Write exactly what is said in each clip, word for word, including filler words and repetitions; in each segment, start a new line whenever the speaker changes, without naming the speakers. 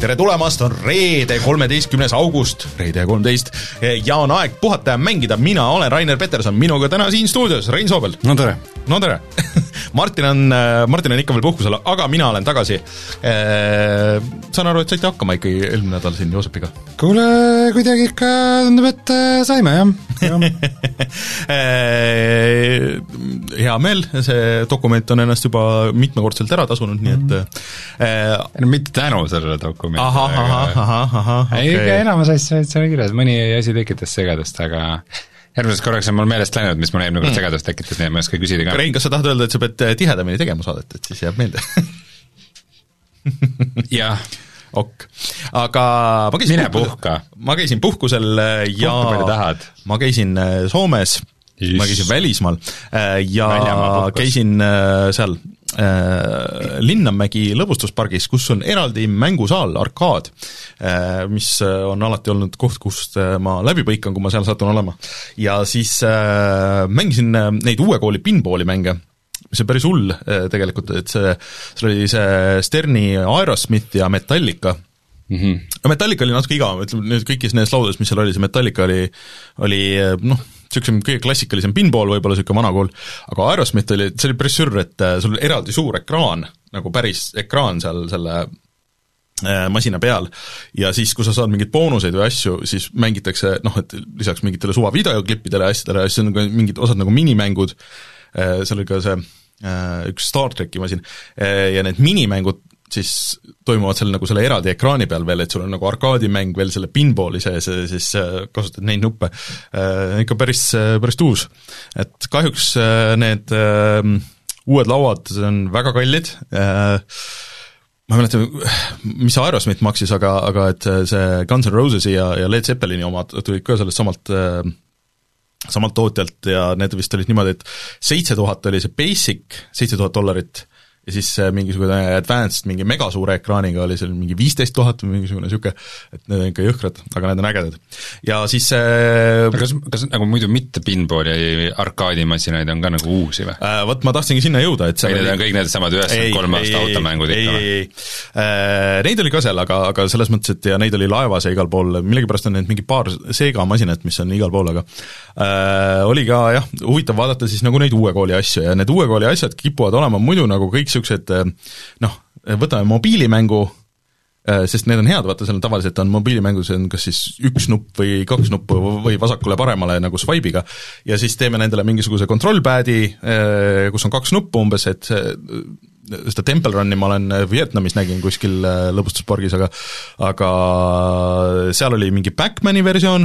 tere tulemast, on reede, kolmeteistkümnes august, reede kolmteist, ja on aeg puhata ja mängida. Mina olen Rainer Peterson, minuga täna siin stuudios Rein Soobel.
No tere.
No tere. Martin on, Martin on ikka veel puhkusel, aga mina olen tagasi. Saan aru, et saite hakkama ikkagi eelmine nädal siin Joosepiga?
Kuule, kuidagi ikka tundub, et saime, jah.
Hea meel, see dokument on ennast juba mitmekordselt ära tasunud, nii et
no, mitte tänu sellele dokumenti.
Aha, aha, aha, aha,
okay. Ei, enamus asja see oli kirjas, mõni asi tekitas segadust, aga järgmises korraks on mul meelest läinud, mis mul eelmine kord mm. segadust tekitas, nii et ma ei oska küsida ka.
Rein, kas sa tahad öelda, et sa pead tihedamini tegema saadet, et siis jääb meelde?
Jah.
Ok. Aga ma käisin
mine puhka.
Ma käisin puhkusel ja ma käisin Soomes, Just. ma käisin välismaal ja käisin seal Linnanmägi lõbustuspargis, kus on eraldi mängusaal, arkaad, mis on alati olnud koht, kust ma läbi põikan, kui ma seal satun olema. Ja siis mängisin neid uue kooli pinballi mänge, mis on päris hull tegelikult, et see, see oli see Sterni Aerosmith ja Metallica. Mm-hmm. Metallica oli natuke igav, ütleme, kõigis nendes laudes, mis seal oli, see Metallica oli, oli noh, niisugune kõige klassikalisem pinball, võib-olla niisugune vanakool, aga Aerosmith oli, see oli päris sürr, et sul oli eraldi suur ekraan, nagu päris ekraan seal selle äh, masina peal, ja siis, kui sa saad mingeid boonuseid või asju, siis mängitakse, noh, et lisaks mingitele suva videoklippidele ja asjadele, siis on mingid osad nagu minimängud, äh, seal oli ka see äh, üks Star Treki masin, äh, ja need minimängud siis toimuvad seal nagu selle eraldi ekraani peal veel, et sul on nagu arkaadimäng veel selle pinballi sees, siis kasutad neid nuppe. Ikka päris, päris tuus. Et kahjuks need uued lauad on väga kallid. Ma mäletan, mis Aerosmith maksis, aga, aga et see Guns N' Rosesi ja, ja Led Zeppelini omad tulid ka sellest samalt samalt tootjalt ja need vist olid niimoodi, et seitse tuhat oli see basic, seitse tuhat dollarit, ja siis mingisugune advanced, mingi megasuure ekraaniga oli seal mingi viisteist tuhat või mingisugune siuke, et need on ikka jõhkrad, aga need on ägedad. Ja siis äh,
kas, kas nagu muidu mitte pinballi arkaadimasinaid on ka nagu uusi või?
Äh, võt, ma tahtsingi sinna jõuda, et
ei, need on kõik need samad üheksakümmend kolm aasta automängud ikka või?
Ei, ei, äh, neid oli ka seal, aga, aga selles mõttes, et ja neid oli laevas ja igal pool, millegipärast on need mingi paar Sega masinat, mis on igal pool, aga äh, oli ka jah, huvitav vaadata siis nagu neid uue kooli asju ja need uue kooli asjad kipuvad olema muidu nagu kõik siuksed, noh, võtame mobiilimängu, sest need on head, vaata, seal tavaliselt on mobiilimängus on kas siis üks nupp või kaks nuppu või vasakule-paremale nagu swipe'iga ja siis teeme nendele mingisuguse control-pad'i, kus on kaks nuppu umbes, et seda Temple Run'i ma olen Vietnamis nägin kuskil lõbustuspargis, aga aga seal oli mingi Backmani versioon,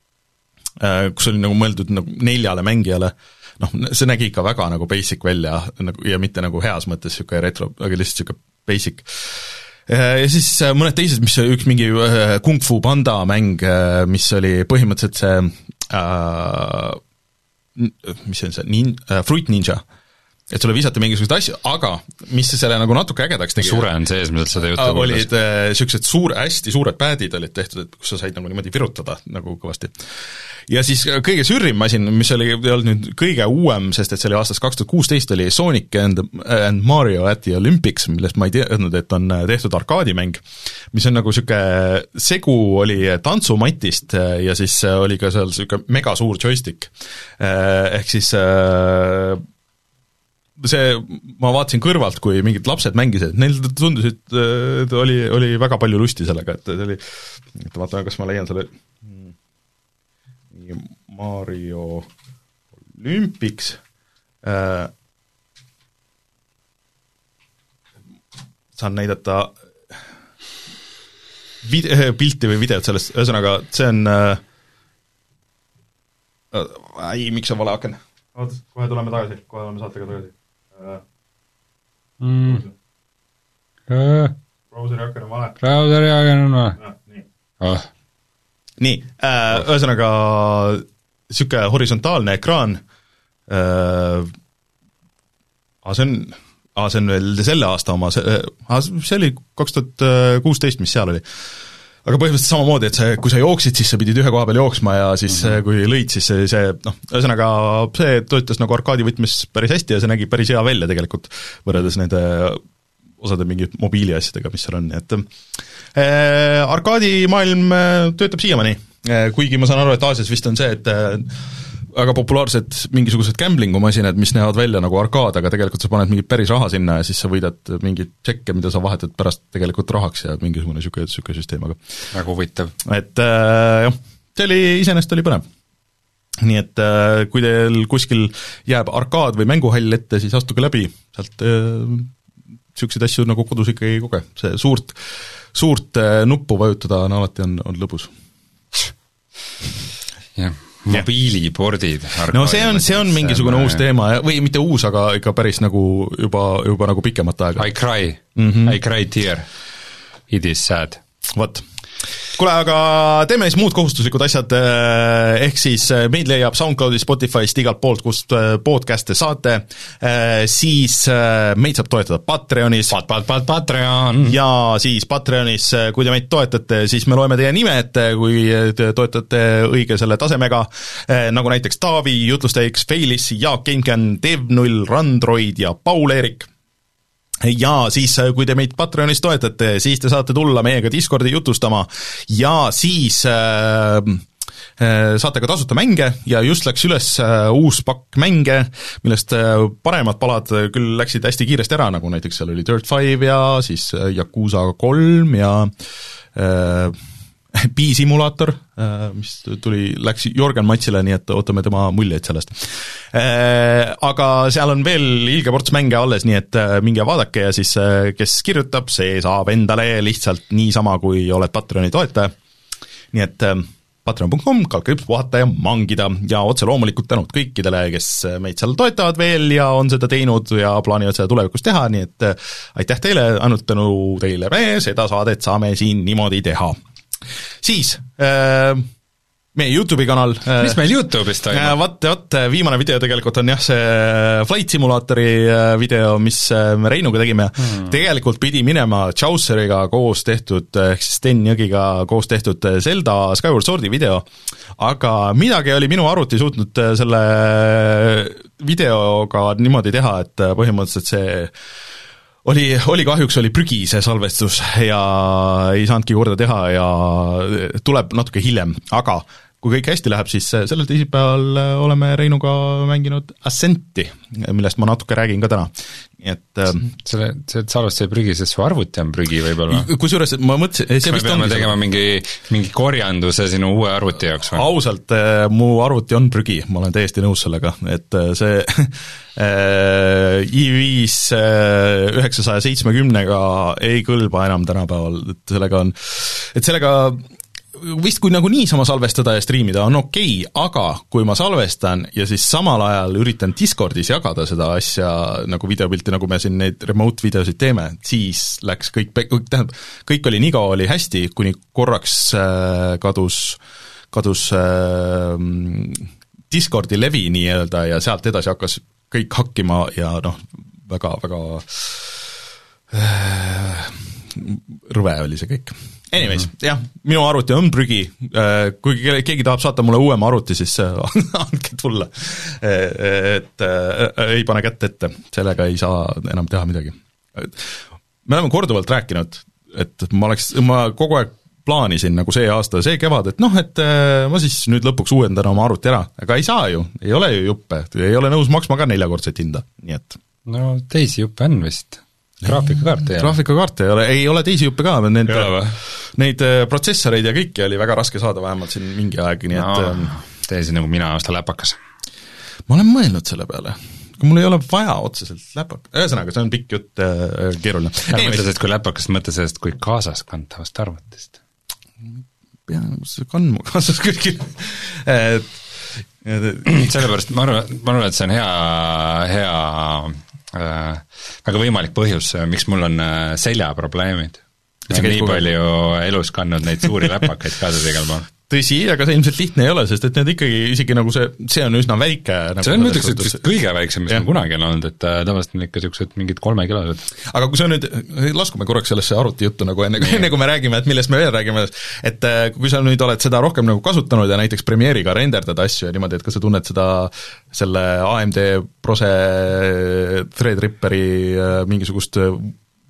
kus oli nagu mõeldud nagu neljale mängijale, noh, see nägi ikka väga nagu basic välja nagu, ja mitte nagu heas mõttes niisugune retro, aga lihtsalt niisugune basic. Ja siis mõned teised, mis üks mingi Kung Fu Panda mäng, mis oli põhimõtteliselt see äh, mis see on see, Nin, äh, Fruit Ninja, et sulle visati mingisuguseid asju, aga mis selle nagu natuke ägedaks tegi.
Sure on sees, mida seda juttu
kuuldas. Olid äh, siuksed suur, hästi suured padid olid tehtud, et kus sa said nagu niimoodi virutada nagu kõvasti. Ja siis kõige sürrim masin, mis oli, oli nüüd kõige uuem, sest et see oli aastast kaks tuhat kuusteist, oli Sonic and, and Mario at the Olympics, millest ma ei teadnud, et on tehtud arkaadimäng, mis on nagu siuke segu oli tantsumatist ja siis oli ka seal siuke mega suur joystick. Ehk siis see, ma vaatasin kõrvalt, kui mingid lapsed mängisid, neil tundus, et oli, oli väga palju lusti sellega, et see oli, et vaatame, kas ma leian selle Mario Olympics äh, saan näidata vide- pilti või videot sellest, ühesõnaga see on äh, ei, miks on vale aken? Oot, kohe tuleme tagasi, kohe oleme saatega tagasi äh,
mm.
Browseri aken on vale
Browseri aken on vale
ja, nii
oh.
nii, äh, ühesõnaga siuke horisontaalne ekraan äh, aga see on aga see on veel selle aasta oma, see, see oli kaks tuhat kuusteist, mis seal oli. Aga põhimõtteliselt samamoodi, et see, kui sa jooksid, siis sa pidid ühe koha peal jooksma ja siis mm-hmm. kui lõid, siis see, see noh, ühesõnaga see töötas nagu arkaadivõtmes päris hästi ja see nägi päris hea välja tegelikult, võrreldes nende osade mingi mobiiliasjadega, mis seal on, et äh, arkaadimaailm töötab siiamaani, kuigi ma saan aru, et Aasias vist on see, et väga populaarsed mingisugused gamblingumasinad, mis näevad välja nagu arkaad, aga tegelikult sa paned mingit päris raha sinna ja siis sa võidad mingit tšekke, mida sa vahetad pärast tegelikult rahaks ja mingisugune niisugune, niisugune süsteem, aga
väga huvitav.
Et äh, jah, see oli, iseenesest oli põnev. Nii et äh, kui teil kuskil jääb arkaad või mänguhall ette, siis astuge läbi, sealt niisuguseid äh, asju nagu kodus ikkagi ei koge, see suurt, suurt äh, nuppu vajutada on alati on, on lõbus.
jah, mobiilipordid.
No see on, see on mingisugune uus teema, või mitte uus, aga ikka päris nagu juba, juba nagu pikemat aega.
I cry mm, -hmm. I cry tear, it is sad.
Vot. Kuule, aga teeme siis muud kohustuslikud asjad, ehk siis meid leiab SoundCloudi, Spotify'st, igalt poolt, kust podcast'e saate, siis meid saab toetada Patreonis
pat, pat, pat, Patreon.
Ja siis Patreonis, kui te meid toetate, siis me loeme teie nime ette, kui te toetate õige selle tasemega, nagu näiteks Taavi, Jutlusteiks, Feilis, Jaak Keimken, Dev null, Randroid ja Paul-Eerik. Ja siis, kui te meid Patreonis toetate, siis te saate tulla meiega Discordi jutustama ja siis äh, äh, saate ka tasuta mänge ja just läks üles äh, uus pakk mänge, millest äh, paremad palad küll läksid hästi kiiresti ära, nagu näiteks seal oli Dirt five ja siis äh, Yakuza kolm ja äh, B-simulaator, mis tuli, läks Jorgen Matsile, nii et ootame tema muljeid sellest. Aga seal on veel ilge ports mänge alles, nii et minge vaadake ja siis kes kirjutab, see saab endale lihtsalt niisama, kui oled Patreoni toetaja. Nii et patreon punkt com, kalkriips vaata ja mangida ja otse loomulikult tänud kõikidele, kes meid seal toetavad veel ja on seda teinud ja plaanivad seda tulevikus teha, nii et aitäh teile, ainult tänu teile me seda saadet saame siin niimoodi teha. Siis äh, meie YouTube'i kanal äh,
mis meil YouTube'is toimub?
Äh, vaat, vaat, viimane video tegelikult on jah see Flight Simulaatori äh, video, mis äh, me Reinuga tegime hmm. tegelikult pidi minema Chauceriga koos tehtud, ehk siis Sten Jõgiga koos tehtud Zelda Skyward Swordi video, aga midagi oli minu arvuti suutnud selle videoga niimoodi teha, et põhimõtteliselt see oli, oli kahjuks oli prügi see salvestus ja ei saanudki korda teha ja tuleb natuke hiljem, aga kui kõik hästi läheb, siis sellel teisipäeval oleme Reinuga mänginud Ascenti, millest ma natuke räägin ka täna. Et
selle, see salvestus ei prügi, sest su arvuti on prügi võib-olla.
Kusjuures ma mõtlesin, see
me vist peame tegema mingi, mingi korjanduse sinu uue arvuti jaoks või?
Ausalt, mu arvuti on prügi, ma olen täiesti nõus sellega, et see i viis üheksasaja seitsmekümnega ei kõlba enam tänapäeval, et sellega on, et sellega vist kui nagu niisama salvestada ja striimida on okei, aga kui ma salvestan ja siis samal ajal üritan Discordis jagada seda asja nagu videopilti, nagu me siin neid remote videosid teeme, siis läks kõik, tähendab, kõik oli nii kaua oli hästi, kuni korraks äh, kadus, kadus äh, Discordi levi nii-öelda ja sealt edasi hakkas kõik hakkima ja noh, väga, väga äh, rõve oli see kõik. Anyways, mm-hmm. jah, minu arvuti on prügi, kui keegi tahab saata mulle uuema arvuti, siis andke tulla, et ei pane kätt ette, sellega ei saa enam teha midagi. Me oleme korduvalt rääkinud, et ma oleks, ma kogu aeg plaanisin nagu see aasta, see kevad, et noh, et ma siis nüüd lõpuks uuendan oma arvuti ära, aga ei saa ju, ei ole ju juppe, ei ole nõus maksma ka neljakordset hinda, nii et
no teisi juppe on vist. Graafikakaarte ei ole.
Graafikakaarte ei ole, ei ole teisi juppe ka, need, neid protsessoreid ja kõiki oli väga raske saada vähemalt siin mingi aeg, nii et no,
teisi nagu mina aasta läpakas.
Ma olen mõelnud selle peale, kui mul ei ole vaja otseselt läpak-, ühesõnaga, see on pikk jutt äh, keeruline.
Mõtle sellest, kui läpakas, mõtle sellest, kui kaasas kantavast arvutist.
Pean kandmu kaasas kõigil et,
et sellepärast ma arvan, ma arvan, et see on hea, hea Äh, väga võimalik põhjus, miks mul on äh, seljaprobleemid. Ma olen nii palju elus kandnud neid suuri läpakaid kaasas igal pool.
Tõsi, aga see ilmselt lihtne ei ole, sest et need ikkagi isegi nagu see, see on üsna väike nagu
see on mõtleks, et vist kõige väiksem, mis on kunagi on olnud, et tavaliselt on ikka niisugused mingid kolmekilosed.
Aga kui see on nüüd, laskume korraks sellesse arvuti juttu nagu enne, enne kui me räägime, et millest me veel räägime, et kui sa nüüd oled seda rohkem nagu kasutanud ja näiteks Premiere'iga renderdada asju ja niimoodi, et kas sa tunned seda selle A M D Prose Threadripperi mingisugust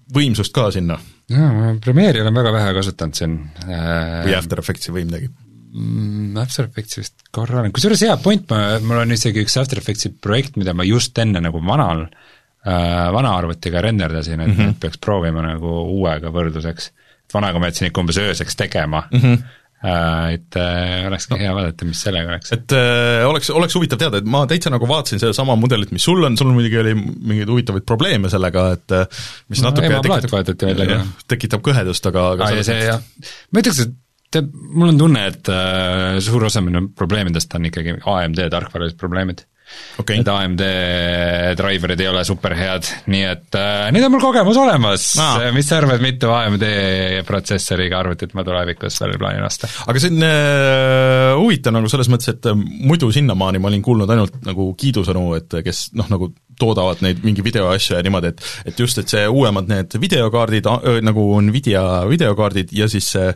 võimsust ka sinna?
No, Premiere'i olen väga vähe kasutanud siin.
Või After Effectsi või midagi?
After Effects vist korra, kusjuures hea point, ma, mul on isegi üks After Effectsi projekt, mida ma just enne nagu vanal, äh, vana arvutiga renderdasin, et mm -hmm. peaks proovima nagu uuega võrdluseks. Et vanaga ma jätsin ikka umbes ööseks tegema, mm -hmm. äh, et äh, olekski no. hea vaadata, mis sellega oleks.
Et äh, oleks, oleks huvitav teada, et ma täitsa nagu vaatasin seda sama mudelit, mis sul on, sul muidugi oli mingeid huvitavaid probleeme sellega, et mis no, natuke tekitab, tekitab kõhedust, aga, aga
ah, see, jah. Ma ütleks, et tead, mul on tunne, et äh, suur osa minu probleemidest on ikkagi A M D tarkvaralised probleemid. Okay. Et A M D driverid ei ole superhead, nii et äh, nüüd on mul kogemus olemas ah., mis sa arvad, mitu A M D protsessoriga arvutit ma tulevikus veel plaanin osta.
Aga see on äh, huvitav nagu selles mõttes, et muidu sinnamaani ma olin kuulnud ainult nagu kiidusõnu, et kes noh, nagu toodavad neid mingi videoasja ja niimoodi, et et just, et see uuemad need videokaardid, nagu Nvidia videokaardid ja siis see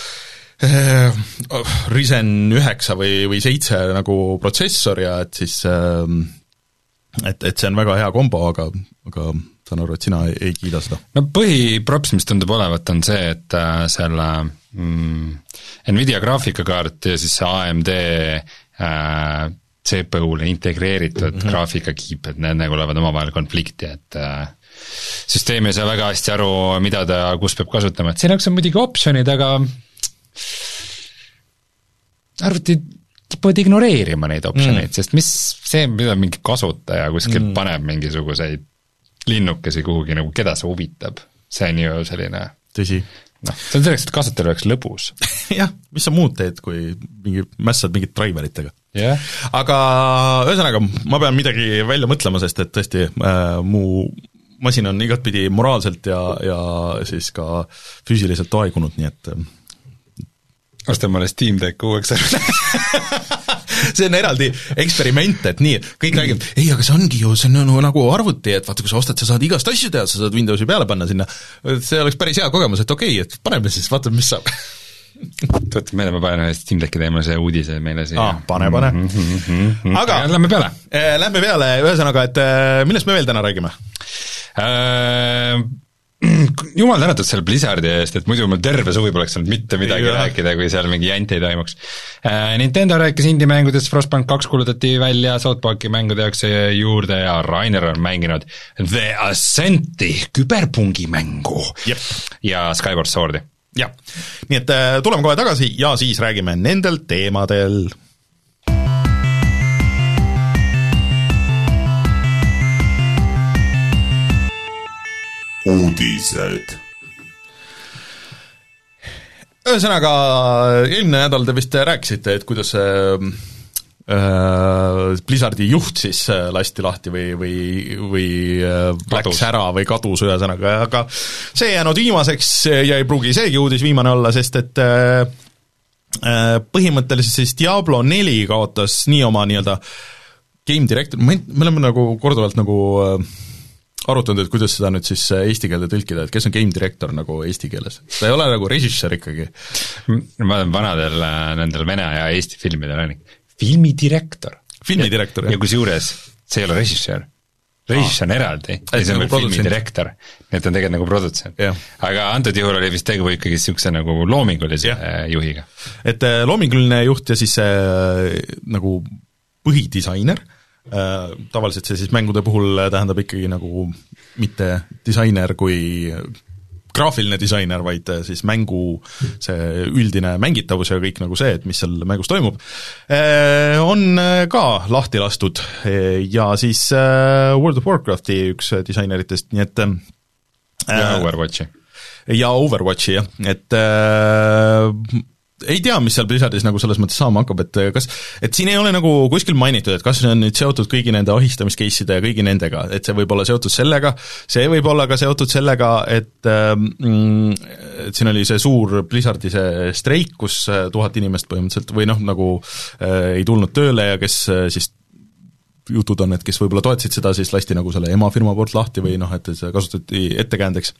Ryzen üheksa või, või seitse nagu protsessor ja et siis et, et see on väga hea kombo, aga, aga saan aru, et sina ei, ei kiida seda.
No põhiprops, mis tundub olevat, on see, et selle mm, Nvidia graafikakaart ja siis see A M D äh, C P U-le integreeritud mm -hmm. graafikakiip, et need nagu lähevad omavahel konflikti, et äh, süsteem ei saa väga hästi aru, mida ta kus peab kasutama, et siin on muidugi optsionid, aga arvutid kipuvad ignoreerima neid optsioneid mm., sest mis see, mida mingi kasutaja kuskil mm. paneb mingisuguseid linnukesi kuhugi, nagu keda see huvitab, see on ju selline
tõsi.
Noh, see on selleks, et kasutajal oleks lõbus.
jah, mis sa muud teed, kui mingi mässad mingit driveritega
yeah..
Aga ühesõnaga, ma pean midagi välja mõtlema, sest et tõesti äh, mu masin on igatpidi moraalselt ja, ja siis ka füüsiliselt aegunud, nii et
osta mulle Steam Deck uueks
see on eraldi eksperiment, et nii, kõik räägivad, ei, aga see ongi ju, see on ju nagu arvuti, et vaata, kui sa ostad, sa saad igast asju teha, sa saad Windowsi peale panna sinna, see oleks päris hea kogemus, et okei, et paneme siis, vaatame, mis saab.
Tõotab meile, ma panen Steam Decki teema see uudise meile siia
ah,. pane, pane.
Mm -hmm. Aga lähme peale
äh,. Lähme peale, ühesõnaga, et äh, millest me veel täna räägime
äh,? Jumal tänatud selle Blizzardi eest, et muidu mul terve suvi poleks olnud mitte midagi ja. rääkida, kui seal mingi jant ei toimuks. Äh, Nintendo rääkis indie-mängudest, Frostpunk kaks kuulutati välja, South Parki mängu tehakse juurde ja Rainer on mänginud The Ascenti küberpungi mängu
Jep.
ja Skyward Swordi.
jah, nii et tuleme kohe tagasi ja siis räägime nendel teemadel. Uudised. Ühesõnaga, eelmine nädal te vist rääkisite, et kuidas äh, Blizzardi juht siis lasti lahti või, või, või läks ära või kadus ühesõnaga, aga see jäänud viimaseks ja ei pruugi seegi uudis viimane olla, sest et äh, põhimõtteliselt siis Diablo neli kaotas nii oma nii-öelda game director, me oleme nagu korduvalt nagu äh, arutanud, et kuidas seda nüüd siis eesti keelde tõlkida, et kes on game director nagu eesti keeles? ta ei ole nagu režissöör ikkagi.
ma olen vanadel nendel vene ja eesti filmidel on filmidirektor.
filmidirektor, jah.
ja kusjuures see ei ole režissöör. režissöör on eraldi, ja see on nagu filmidirektor. nii et on tegelikult nagu produtsent. aga antud juhul oli vist tegu ikkagi niisuguse nagu loomingulise ja. juhiga.
et loominguline juht ja siis äh, nagu põhidisainer. Äh, tavaliselt see siis mängude puhul tähendab ikkagi nagu mitte disainer kui graafiline disainer, vaid siis mängu see üldine mängitavus ja kõik nagu see, et mis seal mängus toimub, äh, on ka lahti lastud ja siis äh, World of Warcrafti üks disaineritest, nii et äh,
ja Overwatchi.
ja Overwatchi, jah, et äh, ei tea, mis seal Blizzardis nagu selles mõttes saama hakkab, et kas, et siin ei ole nagu kuskil mainitud, et kas see on nüüd seotud kõigi nende ahistamiskeisside ja kõigi nendega, et see võib olla seotud sellega, see võib olla ka seotud sellega, et, mm, et siin oli see suur Blizzardi see streik, kus tuhat inimest põhimõtteliselt või noh, nagu äh, ei tulnud tööle ja kes äh, siis jutud on, et kes võib-olla toetasid seda, siis lasti nagu selle emafirma poolt lahti või noh, et seda kasutati ettekäändeks.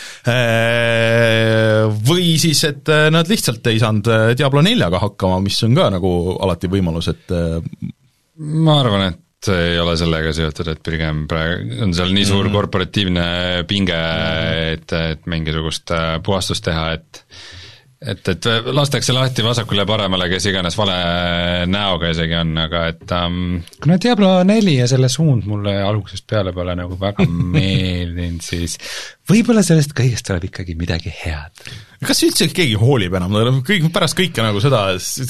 Või siis, et nad lihtsalt ei saanud Diablo neljaga hakkama, mis on ka nagu alati võimalus, et
ma arvan, et see ei ole sellega seotud, et pigem praegu on seal nii suur mm. korporatiivne pinge mm., et, et mingisugust puhastust teha, et et, et lastakse lahti vasakule ja paremale, kes iganes vale näoga isegi on, aga et um, kuna Diablo neli ja selle suund mulle algusest peale pole nagu väga meeldinud, siis võib-olla sellest kõigest tuleb ikkagi midagi head.
Kas üldse keegi hoolib enam, kõik, pärast kõike nagu seda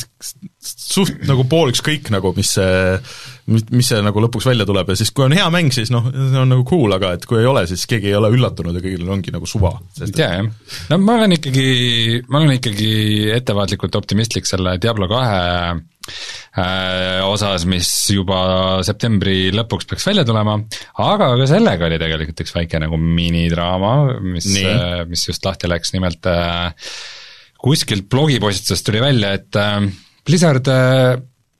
suht nagu pooliks kõik nagu, mis see, mis see nagu lõpuks välja tuleb ja siis kui on hea mäng, siis noh, see on nagu cool, aga et kui ei ole, siis keegi ei ole üllatunud ja kõigil ongi nagu suva.
Ei tea, jah. No ma olen ikkagi, ma olen ikkagi ettevaatlikult optimistlik selle Diablo kahe äh, osas, mis juba septembri lõpuks peaks välja tulema, aga ka sellega oli tegelikult üks väike nagu minidraama, mis, äh, mis just lahti läks, nimelt äh, kuskilt blogipostitusest tuli välja, et äh, Blizzard äh,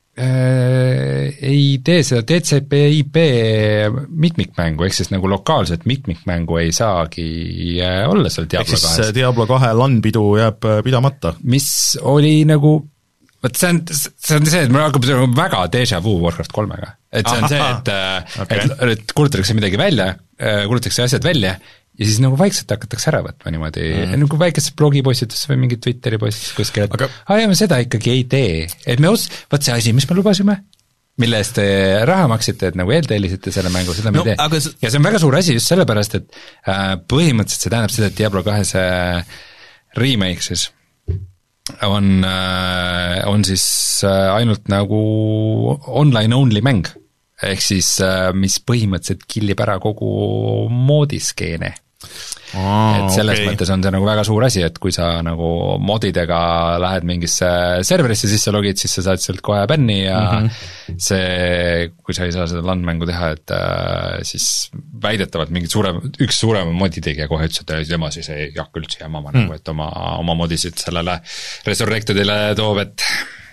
äh, ei tee seda T C P I P mitmikmängu, ehk siis nagu lokaalset mitmikmängu ei saagi äh, olla seal Diablo kahes.
Ehk siis Diablo kahe LAN-pidu jääb pidamata.
Mis oli nagu, võt see on, see on see, et mul hakkab väga déjà vu Warcraft kolmega. Et see on see, et, okay. et, et kuulutatakse midagi välja, kuulutatakse asjad välja ja siis nagu vaikselt hakatakse ära võtma niimoodi mm., nagu väikestes blogipostitusse või mingi Twitteri postitus kuskil, et aga aa, me seda ikkagi ei tee, et me os-, võt see asi, mis me lubasime, mille eest te raha maksite, et nagu eeltellisite selle mängu, seda me no, ei tee. Ja see on väga suur asi just sellepärast, et äh, põhimõtteliselt see tähendab seda, et Diablo kahe see remake siis on, äh, on siis äh, ainult nagu online-only mäng, ehk siis äh, mis põhimõtteliselt killib ära kogu moodiskeene. Aa, et selles okay. mõttes on see nagu väga suur asi, et kui sa nagu modidega lähed mingisse serverisse sisse logid, siis sa saad sealt kohe bänni ja mm-hmm. see, kui sa ei saa seda LAN-mängu teha, et äh, siis väidetavalt mingi suurem, üks suurema moditegija kohe ütles, et tema siis ei hakka üldse jamama mm. nagu, et oma, oma modisid sellele Resurrectedile toob, et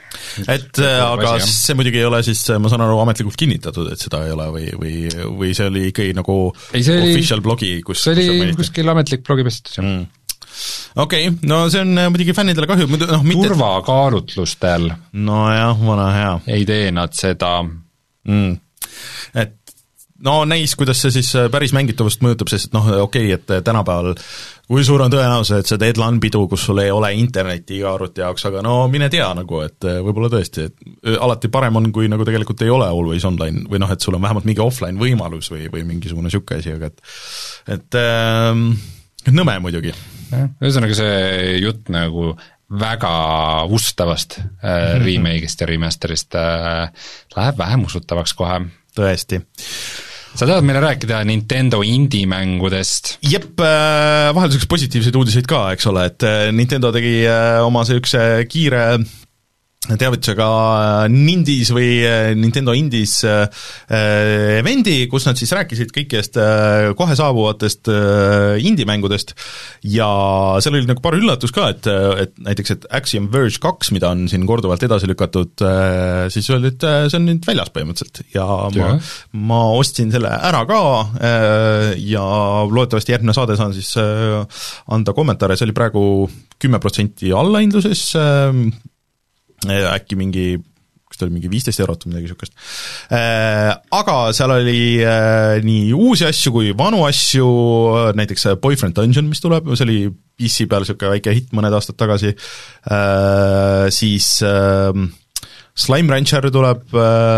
et aga asi, see muidugi ei ole siis, ma saan aru, ametlikult kinnitatud, et seda ei ole või, või, või see oli ikkagi nagu ei, oli, official blogi, kus
see oli kus kuskil ametlik blogipostitus mm..
okei okay,, no see on muidugi fännidele kahju no, mitte...
turvakaalutlustel
nojah, vana hea
ei tee nad seda
mm. et no näis, kuidas see siis päris mängitavust mõjutab, sest noh, okei okay,, et tänapäeval kui suur on tõenäosus, et sa teed LAN-pidu, kus sul ei ole interneti iga arvuti jaoks, aga no mine tea nagu, et võib-olla tõesti, et alati parem on, kui nagu tegelikult ei ole always online või noh, et sul on vähemalt mingi offline võimalus või, või mingisugune niisugune asi, aga et et ähm, nõme muidugi.
Ühesõnaga see jutt nagu väga ustavast äh, remake'ist ja remasterist äh, läheb vähem usutavaks kohe.
Tõesti.
Sa tahad meile rääkida Nintendo indie-mängudest?
Jep, vahelduseks positiivseid uudiseid ka, eks ole, et Nintendo tegi oma see üks kiire teavitusega Nindies või Nintendo Indies evendi, kus nad siis rääkisid kõikidest kohe saabuvatest indie-mängudest ja seal oli nagu paar üllatus ka, et, et näiteks, et Axiom Verge kaks, mida on siin korduvalt edasi lükatud, siis öeldi, et see on nüüd väljas põhimõtteliselt ja ma, ma ostsin selle ära ka ja loodetavasti järgmine saade saan siis anda kommentaare, see oli praegu kümme protsenti allahindluses, äkki mingi, kas ta oli mingi viisteist eurot või midagi niisugust. Aga seal oli nii uusi asju kui vanu asju, näiteks Boyfriend Dungeon, mis tuleb, see oli P C peal niisugune väike hitt mõned aastad tagasi, siis Slime Rancher tuleb,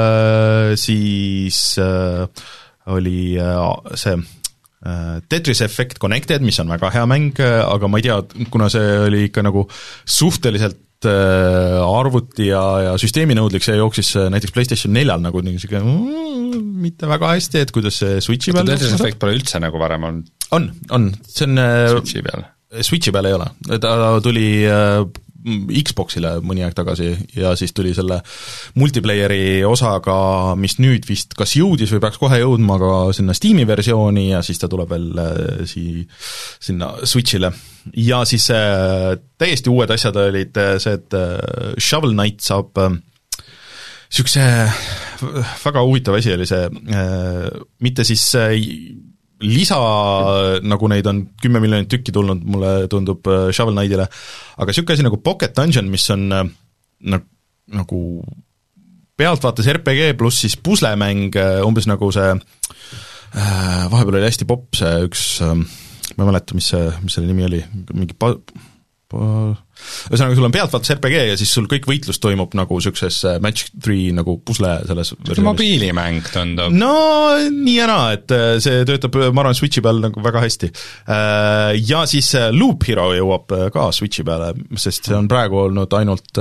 siis oli see Tetris Effect Connected, mis on väga hea mäng, aga ma ei tea, kuna see oli ikka nagu suhteliselt arvuti ja, ja süsteeminõudlik, see jooksis näiteks PlayStation neljal nagu niisugune mm, mitte väga hästi, et kuidas see Switchi peal
Tetris Effect pole üldse nagu varem olnud?
On, on, see on
Switchi peal?
Switchi peal ei ole, ta tuli Xboxile mõni aeg tagasi ja siis tuli selle multiplayeri osaga, mis nüüd vist kas jõudis või peaks kohe jõudma ka sinna Steam'i versiooni ja siis ta tuleb veel sii, sinna Switchile. Ja siis äh, täiesti uued asjad olid see, et äh, Shovel Knight saab niisuguse äh, väga huvitav asi oli see, äh, mitte siis äh, lisa, nagu neid on kümme miljonit tükki tulnud, mulle tundub Shovel Knightile, aga niisugune asi nagu Pocket Dungeon, mis on nagu, nagu pealtvaates R P G pluss siis puslemäng, umbes nagu see äh, vahepeal oli hästi popp see üks äh, ma ei mäleta, mis see, mis selle nimi oli, mingi pa-, pa-, ühesõnaga, sul on pealtvaates R P G ja siis sul kõik võitlus toimub nagu niisuguses match three nagu pusle selles
mobiilimäng tundub.
No nii ja naa, et see töötab, ma arvan, Switchi peal nagu väga hästi. Ja siis Loop Hero jõuab ka Switchi peale, sest see on praegu olnud ainult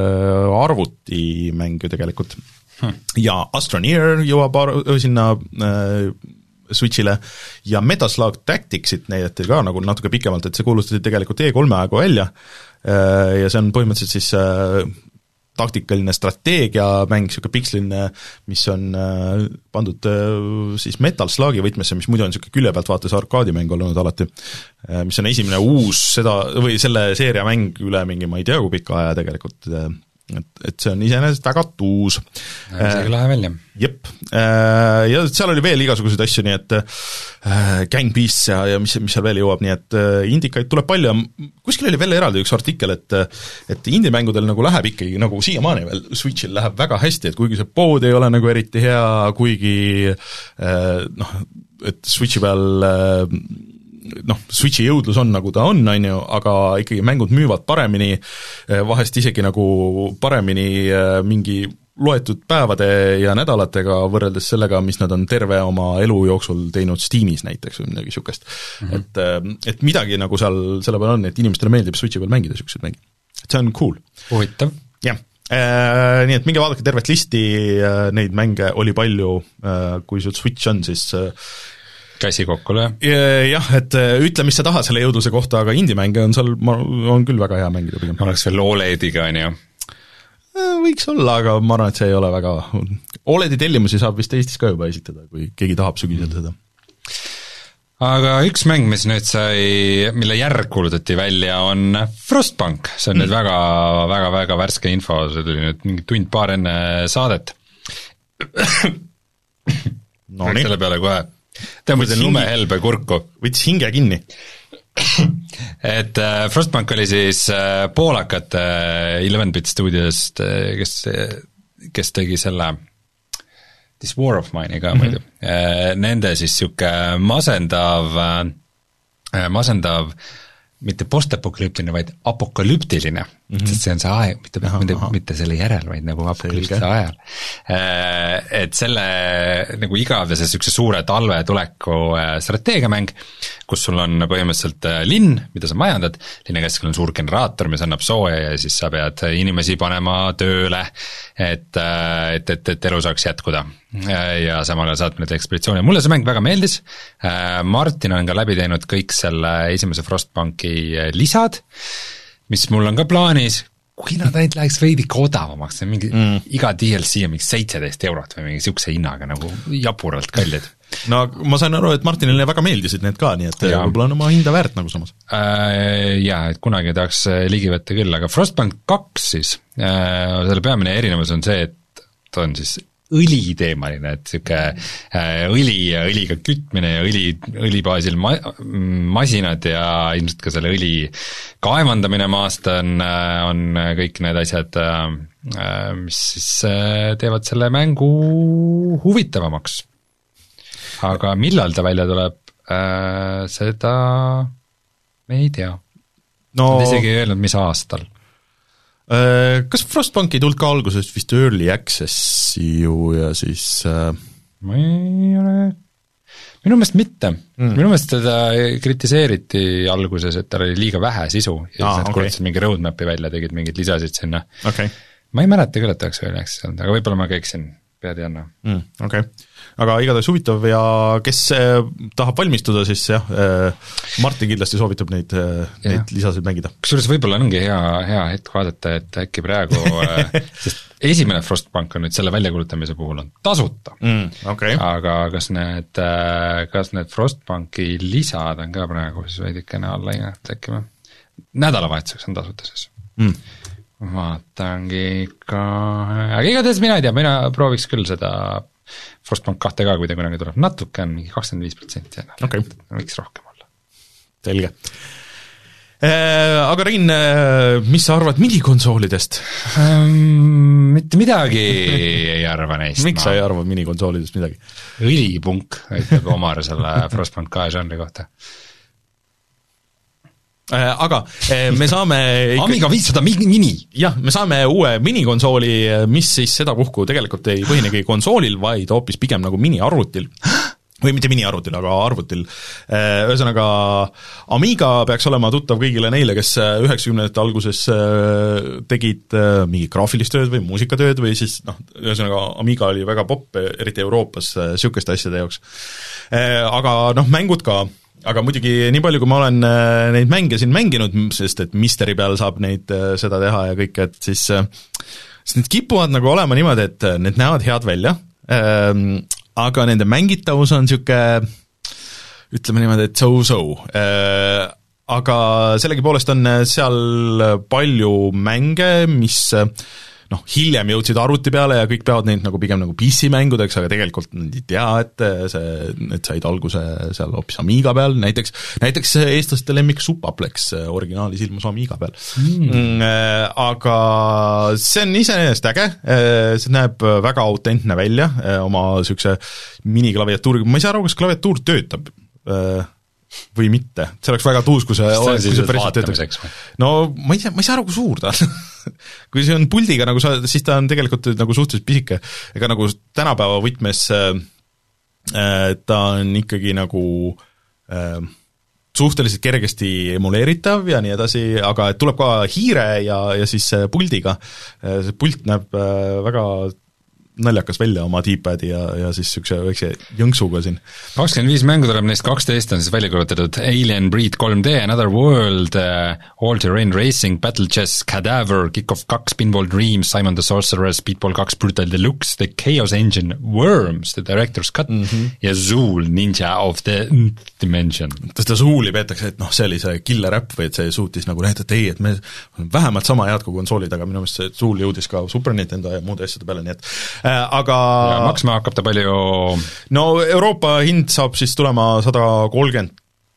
arvutimäng ju tegelikult. Hmm. Ja Astroneer jõuab ar- sinna Switchile ja Metaslug Tacticsit näidati ka nagu natuke pikemalt, et see kuulustati tegelikult E kolme aegu välja ja see on põhimõtteliselt siis taktikaline strateegiamäng, niisugune piksline, mis on pandud siis Metal Slugi võtmesse, mis muidu on niisugune külje pealt vaates arkaadimäng olnud alati, mis on esimene uus seda, või selle seeria mäng üle mingi, ma ei tea, kui pika aja tegelikult, et, et see on iseenesest väga tuus.
See lähe välja.
Jep, ja seal oli veel igasuguseid asju, nii et Gang Beasts ja, ja mis, mis seal veel jõuab, nii et indikaid tuleb palju, kuskil oli veel eraldi üks artikkel, et et indie-mängudel nagu läheb ikkagi, nagu siiamaani veel Switchil läheb väga hästi, et kuigi see pood ei ole nagu eriti hea, kuigi noh, et Switchi peal noh, Switchi jõudlus on nagu ta on, on ju, aga ikkagi mängud müüvad paremini, vahest isegi nagu paremini mingi loetud päevade ja nädalatega võrreldes sellega, mis nad on terve oma elu jooksul teinud Steamis näiteks või midagi niisugust. Mm-hmm. Et, et midagi nagu seal selle peal on, et inimestele meeldib Switchi peal mängida niisuguseid mänge. Et see on cool.
Huvitav.
Jah. Äh, nii et minge vaadake tervet listi, äh, neid mänge oli palju, äh, kui sul Switch on, siis äh,
käsi kokkule.
Jah, et ütle, mis sa tahad selle jõudluse kohta, aga indie-mänge on seal, on küll väga hea mängida pigem.
Oleks veel O L E D-iga, on ju?
Võiks olla, aga ma arvan, et see ei ole väga... O L E D-i tellimusi saab vist Eestis ka juba esitada, kui keegi tahab sügisel seda.
Aga üks mäng, mis nüüd sai, mille järg kuulutati välja, on Frostpunk. See on mm. nüüd väga, väga, väga värske info, see tuli nüüd mingi tund paar enne saadet. No, selle peale kohe tõmbasin lumehelbe kurku.
Võttis hinge kinni.
Et Frostpunk oli siis poolakate eleven bit stuudiost, kes, kes tegi selle This War of Mine'i ka muidu. Mm-hmm. Nende siis siuke masendav, masendav mitte postapokalüptiline, vaid apokalüptiline, mm-hmm. sest see on see aeg, mitte, aha, mitte, aha. mitte selle järel, vaid nagu apokalüptilise ajal. Et selle nagu igavese niisuguse suure talve tuleku strateegiamäng, kus sul on põhimõtteliselt linn, mida sa majandad, linna keskel on suur generaator, mis annab sooja ja siis sa pead inimesi panema tööle, et, et, et, et elu saaks jätkuda. Ja samal ajal saad mõned ekspeditsiooni. Mulle see mäng väga meeldis, Martin on ka läbi teinud kõik selle esimese Frostpunki lisad, mis mul on ka plaanis, kui nad ainult läheks veidike odavamaks, see on mingi, mm. iga D L C on mingi seitseteist eurot või mingi siukse hinnaga nagu jaburalt kallid.
No ma sain aru, et Martinile väga meeldisid need ka, nii et ja. Võib-olla on oma hinda väärt nagu samas.
Äh, jaa, et kunagi tahaks ligi võtta küll, aga Frostpunk kaks siis, äh, selle peamine erinevus on see, et ta on siis õliteemaline, et siuke õli ja õliga kütmine ja õli, õlibaasil ma, masinad ja ilmselt ka selle õli kaevandamine maast on, on kõik need asjad, mis siis teevad selle mängu huvitavamaks. Aga millal ta välja tuleb, seda me ei tea. No, nad isegi ei öelnud, mis aastal.
Kas Frostpunk ei tulnud ka algusest vist Early Accessi ju ja siis äh...
ma ei ole, minu meelest mitte mm. minu meelest teda kritiseeriti alguses, et tal oli liiga vähe sisu ja siis ah, nad okay. kuulutasid mingi roadmapi välja, tegid mingeid lisasid sinna
okay.
ma ei mäleta küll, et oleks Early Access olnud, aga võib-olla ma käiksin pead ei anna
mm, okei okay. Aga igatahes huvitav ja kes äh, tahab valmistuda, siis jah, äh, Martin kindlasti soovitab neid, äh, neid lisasid mängida.
Kusjuures võib-olla ongi hea, hea hetk vaadata, et äkki praegu äh, sest esimene Frostpunk on nüüd selle väljakuulutamise puhul on tasuta
mm, okay.
aga kas need, äh, kas need Frostpunki lisad on ka praegu siis veidikene alla hinnata, äkki ma nädalavahetuseks on tasuta siis mm. vaatangi ka, aga igatahes mina ei tea, mina prooviks küll seda Frostpunk kahte ka, kui ta kunagi tuleb, natuke on mingi kakskümmend viis protsenti
okay.
võiks rohkem olla.
Selge. Aga Rein, mis sa arvad minikonsoolidest
um,? Mitte midagi ei arva neist.
Miks ma... sa ei arva minikonsoolidest midagi?
Õlipunk, ütleb Omar selle Frostpunk kahe žanri kohta.
Aga me saame
ikka... Amiga viissada mini!
Jah, me saame uue minikonsooli, mis siis sedapuhku tegelikult ei põhinegi konsoolil, vaid hoopis pigem nagu miniarvutil. Või mitte miniarvutil, aga arvutil. Ühesõnaga, Amiga peaks olema tuttav kõigile neile, kes üheksakümnendate alguses tegid mingi graafilist tööd või muusikatööd või siis noh, ühesõnaga Amiga oli väga popp, eriti Euroopas sihukeste asjade jaoks. Aga noh, mängud ka, aga muidugi nii palju, kui ma olen neid mänge siin mänginud, sest et Misteri peal saab neid seda teha ja kõik, et siis, siis need kipuvad nagu olema niimoodi, et need näevad head välja, aga nende mängitavus on niisugune, ütleme niimoodi, et so-so. Aga sellegipoolest on seal palju mänge, mis noh, hiljem jõudsid arvuti peale ja kõik peavad neid nagu pigem nagu P C-mängudeks, aga tegelikult nad ei tea, et see, need said alguse seal hoopis Amiga peal, näiteks, näiteks eestlaste lemmik Supaplex originaalis ilmus Amiga peal mm.. Aga see on iseenesest äge, see näeb väga autentne välja oma niisuguse miniklaviatuuriga, ma ei saa aru, kas klaviatuur töötab või mitte, see oleks väga tuus, kui see,
see, see vaatamiseks või?
No ma ei tea, ma ei saa aru, kui suur ta on kui see on puldiga, nagu sa, siis ta on tegelikult nagu suhteliselt pisike, ega nagu tänapäeva võtmes äh, ta on ikkagi nagu äh, suhteliselt kergesti emuleeritav ja nii edasi, aga et tuleb ka hiire ja, ja siis puldiga, see pult näeb äh, väga naljakas välja oma D-padi ja, ja siis niisuguse väikse jõnksuga siin.
kakskümmend viis mängu tuleb, neist kaksteist on siis välja kuulutatud Alien Breed kolm D, Another World, uh, All Terrain Racing, Battle Chess, Cadaver, Kick-Off kaks, Pinball Dreams, Simon the Sorcerer, Speedball kaks, Brutal Deluxe, The Chaos Engine, Worms, The Director's Cut mm -hmm. ja Zool, Ninja of the Dimension.
Seda Zooli peetakse, et noh, see oli see killer äpp või et see suutis nagu näidata, et ei, et me vähemalt sama head kui konsoolid, aga minu meelest see Zool jõudis ka Super Nintendo ja muude asjade peale, nii et aga
ja maksma hakkab ta palju?
No Euroopa hind saab siis tulema sada kolmkümmend,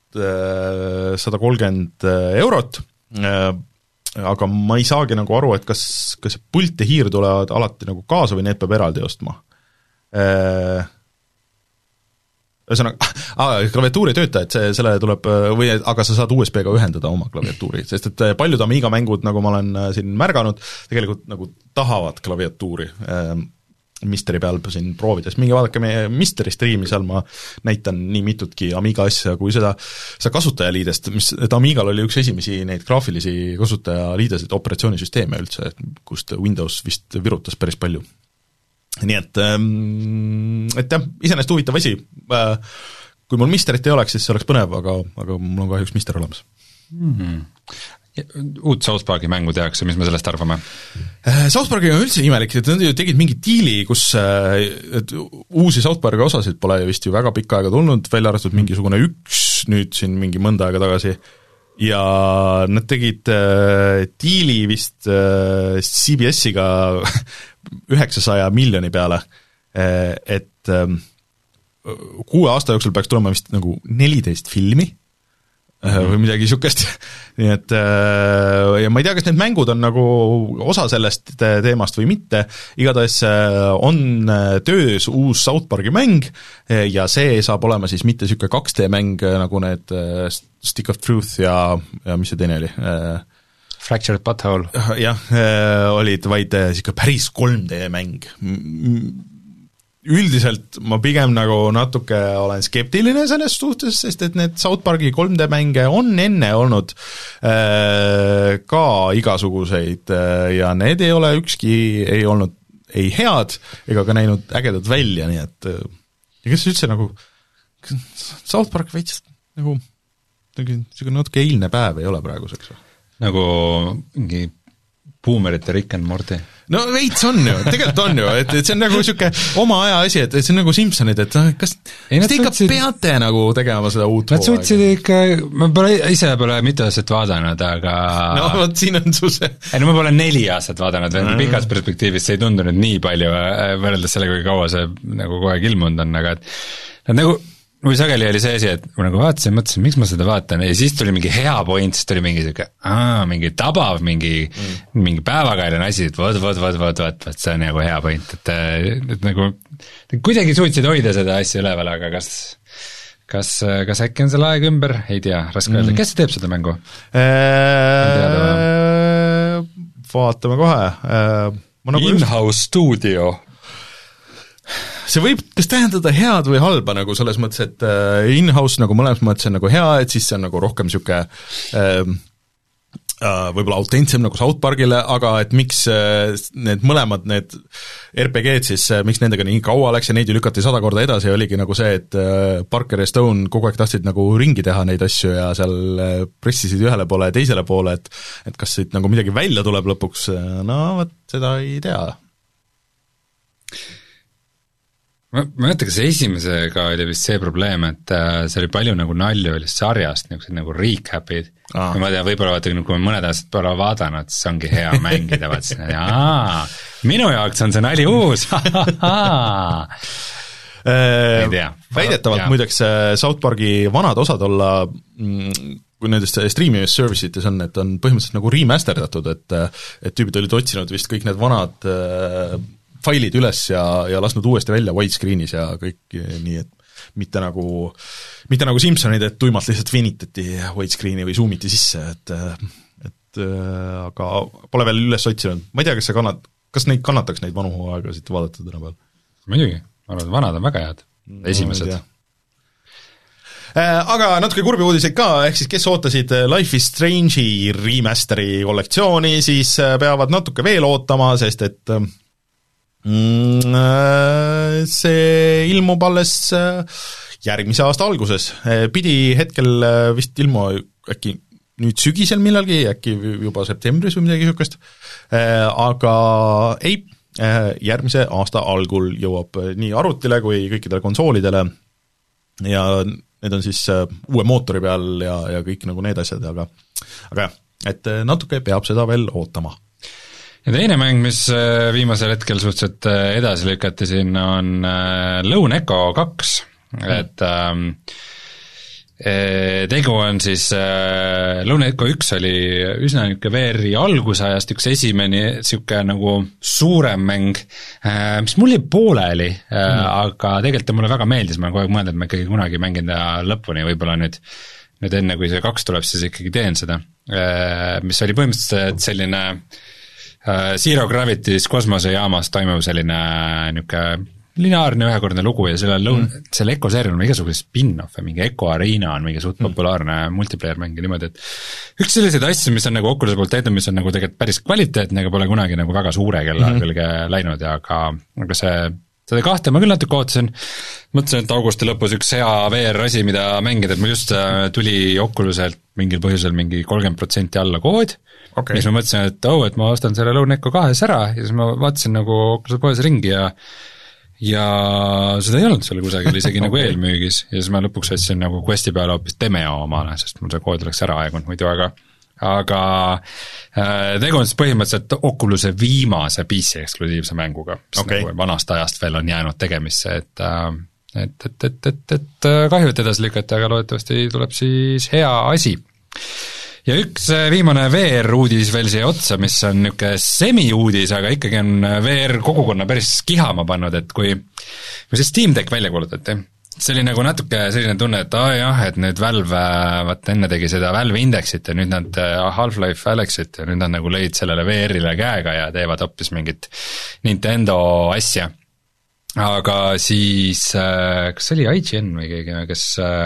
sada kolmkümmend eurot, aga ma ei saagi nagu aru, et kas, kas pult ja hiir tulevad alati nagu kaasa või need peab eraldi ostma. Ühesõnaga, ah, klaviatuuri ei tööta, et see, selle tuleb, või aga sa saad U S B-ga ühendada oma klaviatuuri, sest et paljud Amiga mängud, nagu ma olen siin märganud, tegelikult nagu tahavad klaviatuuri Misteri peal siin proovides, mingi vaadake meie Misteri striimi, seal ma näitan nii mitutki Amiga asja kui seda, seda kasutajaliidest, mis, et Amigal oli üks esimesi neid graafilisi kasutajaliidesid operatsioonisüsteeme üldse, kust Windows vist virutas päris palju. Nii et, et jah, iseenesest huvitav asi, kui mul Misterit ei oleks, siis see oleks põnev, aga, aga mul on kahjuks Mister olemas.
Mm-hmm. Uut South Parki mängu tehakse, mis me sellest arvame?
South Parkiga on üldse imelik, et nad ju tegid mingi diili, kus et uusi South Parki osasid pole vist ju väga pikka aega tulnud, välja arvatud mingisugune üks nüüd siin mingi mõnda aega tagasi, ja nad tegid diili vist C B S-iga üheksasaja miljoni peale, et kuue aasta jooksul peaks tulema vist nagu neliteist filmi, või midagi niisugust, nii et ja ma ei tea, kas need mängud on nagu osa sellest teemast või mitte, igatahes on töös uus South Parki mäng ja see saab olema siis mitte niisugune kaks D mäng nagu need Stick of Truth ja, ja mis see teine oli?
Fractured Butthole.
Jah, olid vaid niisugune päris kolm D mäng. Üldiselt ma pigem nagu natuke olen skeptiline selles suhtes, sest et need South Parki kolm D mänge on enne olnud äh, ka igasuguseid äh, ja need ei ole ükski, ei olnud ei head ega ka näinud ägedad välja, nii et äh, ja kes üldse nagu South Park veits nagu niisugune natuke eilne päev ei ole praeguseks või?
Nagu mingi boomerite Rick and Morty.
No veits on ju, tegelikult on ju, et, et see on nagu niisugune oma aja asi, et, et see on nagu Simpsonid, et kas, ei, kas te ikka suutsid... peate nagu tegema seda uut
Nad suutsid ikka, ma pole, ise pole mitu aastat vaadanud, aga
no vot, siin on su see
ei no ma pole neli aastat vaadanud, mm. pikas perspektiivis see ei tundunud nii palju võrreldes sellega, kui kaua see nagu kogu aeg ilmunud on, aga et nad nagu või sageli oli see asi, et ma nagu vaatasin, mõtlesin, miks ma seda vaatan ja siis tuli mingi hea point, siis tuli mingi siuke, aa, mingi tabav, mingi mm. mingi päevakajaline asi, et vot, vot, vot, vot, vot, vot, see on nagu hea point, et, et nagu kuidagi suutsid hoida seda asja üleval, aga kas kas, kas äkki on selle aeg ümber, ei tea, raske öelda mm., kes teeb seda mängu
eee...? Vaatame kohe eee...
Nagu in-house stuudio.
See võib kas tähendada head või halba nagu selles mõttes, et äh, in-house nagu mõlemas mõttes on nagu hea, et siis see on nagu rohkem niisugune äh, äh, võib-olla autentsem nagu South Parkile, aga et miks äh, need mõlemad, need R P G-d siis, äh, miks nendega nii kaua läks ja neid ju lükati sada korda edasi, oligi nagu see, et äh, Parker ja Stone kogu aeg tahtsid nagu ringi teha neid asju ja seal äh, pressisid ühele poole ja teisele poole, et et kas siit nagu midagi välja tuleb lõpuks, no vot, seda ei tea.
ma, ma mõtlen, kas esimesega oli vist see probleem, et äh, see oli palju nagu nalju oli sarjast, niisugused nagu recap'id ah., ma tean, võib-olla vaata, kui ma mõned aastad pole vaadanud, siis ongi hea mängida, vaatasin, et aa, minu jaoks on see nali uus, ei tea.
Väidetavalt muideks South Parki vanad osad olla, kui nendest streaming service'ites on, et on põhimõtteliselt nagu remasterdatud, et et tüübid olid otsinud vist kõik need vanad failid üles ja, ja lasknud uuesti välja widescreenis ja kõik nii, et mitte nagu, mitte nagu Simpsonid, et tuimalt lihtsalt venitati widescreeni või zoomiti sisse, et et aga pole veel üles otsinud. Ma ei tea, kas see kannat-, kas neid kannataks neid vanu aegasid vaadata täna peal?
Muidugi, ma arvan, et vanad on väga head, esimesed no,.
Aga natuke kurbi uudiseid ka, ehk siis kes ootasid Life is Strange'i remasteri kollektsiooni, siis peavad natuke veel ootama, sest et see ilmub alles järgmise aasta alguses, pidi hetkel vist ilmu äkki nüüd sügisel millalgi, äkki juba septembris või midagi niisugust, aga ei, järgmise aasta algul jõuab nii arvutile kui kõikidele konsoolidele ja need on siis uue mootori peal ja, ja kõik nagu need asjad, aga aga jah, et natuke peab seda veel ootama.
Ja teine mäng, mis viimasel hetkel suhteliselt edasi lükati siin, on Lone Echo kaks, et ähm, tegu on siis, Lone Echo üks oli üsna niisugune V R-i algusajast üks esimene niisugune nagu suurem mäng, mis mul jäi pooleli mm., aga tegelikult mulle väga meeldis, ma olen kogu aeg mõelnud, et ma ikkagi kunagi mängin ta lõpuni, võib-olla nüüd, nüüd enne kui see kaks tuleb, siis ikkagi teen seda, mis oli põhimõtteliselt selline Zero Gravity's kosmosejaamas toimub selline niisugune lineaarne ühekordne lugu ja selle lõun- mm., selle Echo seerial on igasuguse spin-off ja mingi Echo Arena on mingi suht populaarne mm. multiplayer mäng ja niimoodi, et üks selliseid asju, mis on nagu Oculus poolt tehtud, mis on nagu tegelikult päris kvaliteetne, aga pole kunagi nagu väga suure kella mm. külge läinud ja aga, aga see seda kahte ma küll natuke ootasin, mõtlesin, et augusti lõpus üks hea V R asi, mida mängida, et mul just tuli Oculuselt mingil põhjusel mingi kolmkümmend protsenti alla kood, okay. Ja siis ma mõtlesin, et oh, et ma ostan selle Lone Echo kahes ära ja siis ma vaatasin nagu Oculuse poes ringi ja ja seda ei olnud seal kusagil isegi nagu eelmüügis ja siis ma lõpuks võtsin nagu Questi peale hoopis Demeo omale, sest mul see kood oleks ära aegunud muidu, aga aga äh, tegu on siis põhimõtteliselt Oculuse viimase P C eksklusiivse mänguga, mis okay. nagu vanast ajast veel on jäänud tegemisse, et äh, et, et, et, et, et kahju, et edasi lükati, aga loodetavasti tuleb siis hea asi. Ja üks viimane V R-uudis veel siia otsa, mis on niisugune semi-uudis, aga ikkagi on V R-kogukonna päris kihama pannud, et kui, kui see Steam Deck välja kuulutati, see oli nagu natuke selline tunne, et aa jah, et nüüd Valve, vaat enne tegi seda Valve Indexit ja nüüd nad Half-Life Alyxit ja nüüd nad nagu lõid sellele V R-ile käega ja teevad hoopis mingit Nintendo asja. Aga siis, kas see oli I G N või keegi, kes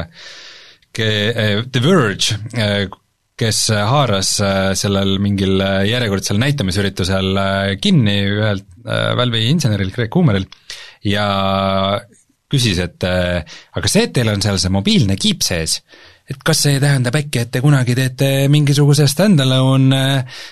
ke, The Verge, kes haaras sellel mingil järjekordsel näitamisüritusel kinni ühelt Valve'i inseneril, Greg Coomeril ja küsis, et aga see, et teil on seal see mobiilne kiip sees, et kas see tähendab äkki, et te kunagi teete mingisuguse stand-alone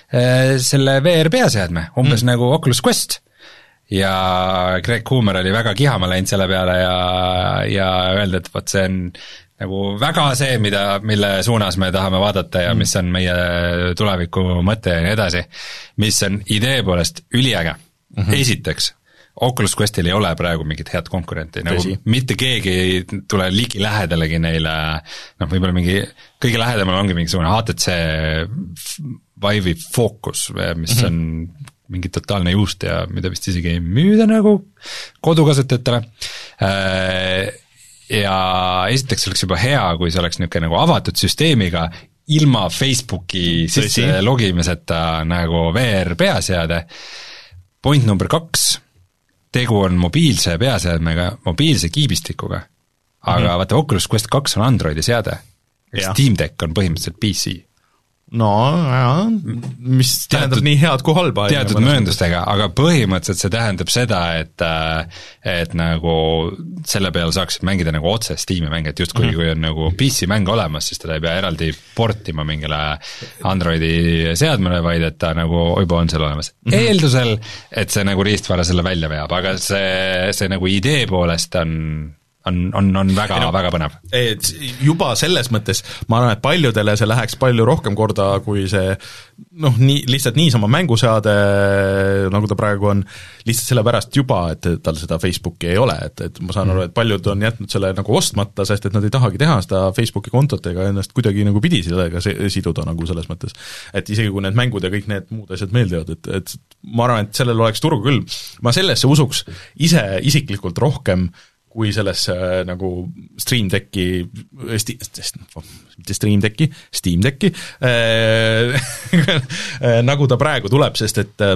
selle V R peaseadme, umbes mm. nagu Oculus Quest. Ja Greg Coomer oli väga kihama läinud selle peale ja, ja öelda, et võt see on nagu väga see, mida, mille suunas me tahame vaadata ja mis on meie tuleviku mõte ja nii edasi, mis on idee poolest üliäge. Mm-hmm. Esiteks, Oculus Questil ei ole praegu mingit head konkurenti, nagu Tõsi. mitte keegi ei tule ligi lähedalegi neile, noh, võib-olla mingi, kõige lähedamal ongi mingisugune H T C Vive'i Focus, mis mm -hmm. on mingi totaalne juust ja mida vist isegi ei müüda nagu kodukasutajatele. Ja esiteks oleks juba hea, kui see oleks niisugune nagu avatud süsteemiga, ilma Facebooki sisse logimiseta nagu V R peaseade. Point number kaks, tegu on mobiilse peaseadmega, mobiilse kiibistikuga, aga mm-hmm. vaata, Oculus Quest kaks on Androidi seade, Steam Deck on põhimõtteliselt P C.
No, jah, mis teatud, tähendab nii head kui halba.
Teatud mööndustega, aga põhimõtteliselt see tähendab seda, et, et nagu selle peale saaksid mängida nagu otse Steam'i mänge, et just kui, mm. kui on nagu P C mäng olemas, siis teda ei pea eraldi portima mingile Androidi seadmele, vaid et ta nagu juba on seal olemas. Mm -hmm. Eeldusel, et see nagu riistvara selle välja veab, aga see, see nagu idee poolest on on, on, on väga, no, väga põnev.
Et juba selles mõttes ma arvan, et paljudele see läheks palju rohkem korda, kui see noh, nii, lihtsalt niisama mänguseade, nagu ta praegu on, lihtsalt sellepärast juba, et tal seda Facebooki ei ole, et, et ma saan mm. aru, et paljud on jätnud selle nagu ostmata, sest et nad ei tahagi teha seda Facebooki kontot ega ennast kuidagi nagu pidi sellega siduda nagu selles mõttes. Et isegi kui need mängud ja kõik need muud asjad meeldivad, et, et ma arvan, et sellel oleks turgu küll. Ma sellesse usuks ise isiklikult rohkem, kui sellesse äh, nagu Stream Decki, sti, mitte Stream Decki, Steam Decki, äh, nagu ta praegu tuleb, sest et äh,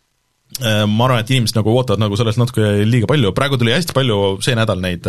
ma arvan, et inimesed nagu ootavad nagu sellest natuke liiga palju, praegu tuli hästi palju see nädal neid,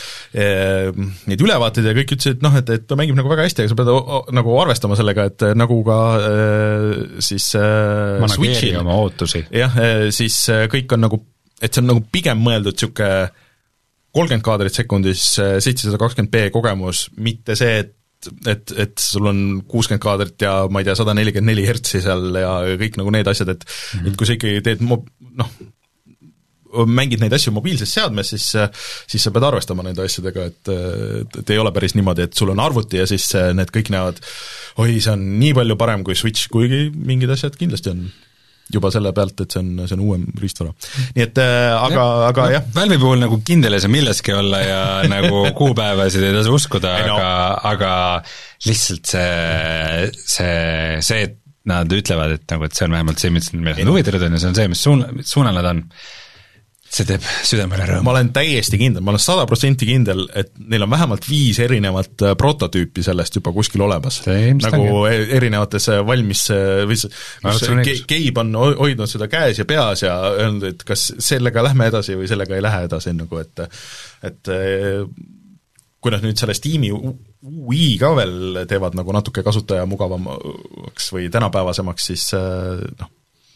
neid ülevaateid ja kõik ütlesid, et noh, et, et ta mängib nagu väga hästi, aga sa pead o, nagu arvestama sellega, et nagu ka siis
Switchi oma ootusi.
Jah, siis kõik on nagu, et see on nagu pigem mõeldud niisugune kolmkümmend kaadrit sekundis, seitsesada kakskümmend p kogemus, mitte see, et et, et sul on kuuskümmend kaadrit ja ma ei tea, sada nelikümmend neli hertsi seal ja kõik nagu need asjad, et mm-hmm. et kui sa ikkagi teed mo-, noh, mängid neid asju mobiilses seadmes, siis siis sa pead arvestama nende asjadega, et, et, et ei ole päris niimoodi, et sul on arvuti ja siis need kõik näevad, oi, see on nii palju parem kui Switch, kuigi mingid asjad kindlasti on juba selle pealt, et see on, see on uuem riistvara. Nii et äh, aga, ja, aga no, jah.
Valve'i puhul nagu kindel ei saa milleski olla ja nagu kuupäevasid ei tasu uskuda, ei, no. aga, aga lihtsalt see, see, see, et nad ütlevad, et nagu, et see on vähemalt see, mis meil on huvitatud on ja see on see, mis suun, suunal nad on. See teeb südamele rõõmu.
Ma olen täiesti kindel, ma olen sada protsenti kindel, et neil on vähemalt viis erinevat prototüüpi sellest juba kuskil olemas. Nagu erinevates valmis, või Keib on hoidnud seda käes ja peas ja öelnud, et kas sellega lähme edasi või sellega ei lähe edasi, nagu et et kui nad nüüd selle Steam'i U I ka veel teevad nagu natuke kasutaja mugavamaks või tänapäevasemaks, siis noh,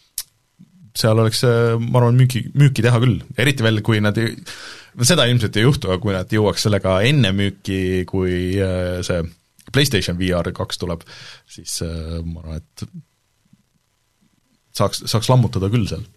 seal oleks, ma arvan, müüki, müüki teha küll, eriti veel, kui nad ei, seda ilmselt ei juhtu, kui nad jõuaks sellega enne müüki, kui see PlayStation V R kaks tuleb, siis ma arvan, et saaks, saaks lammutada küll seal.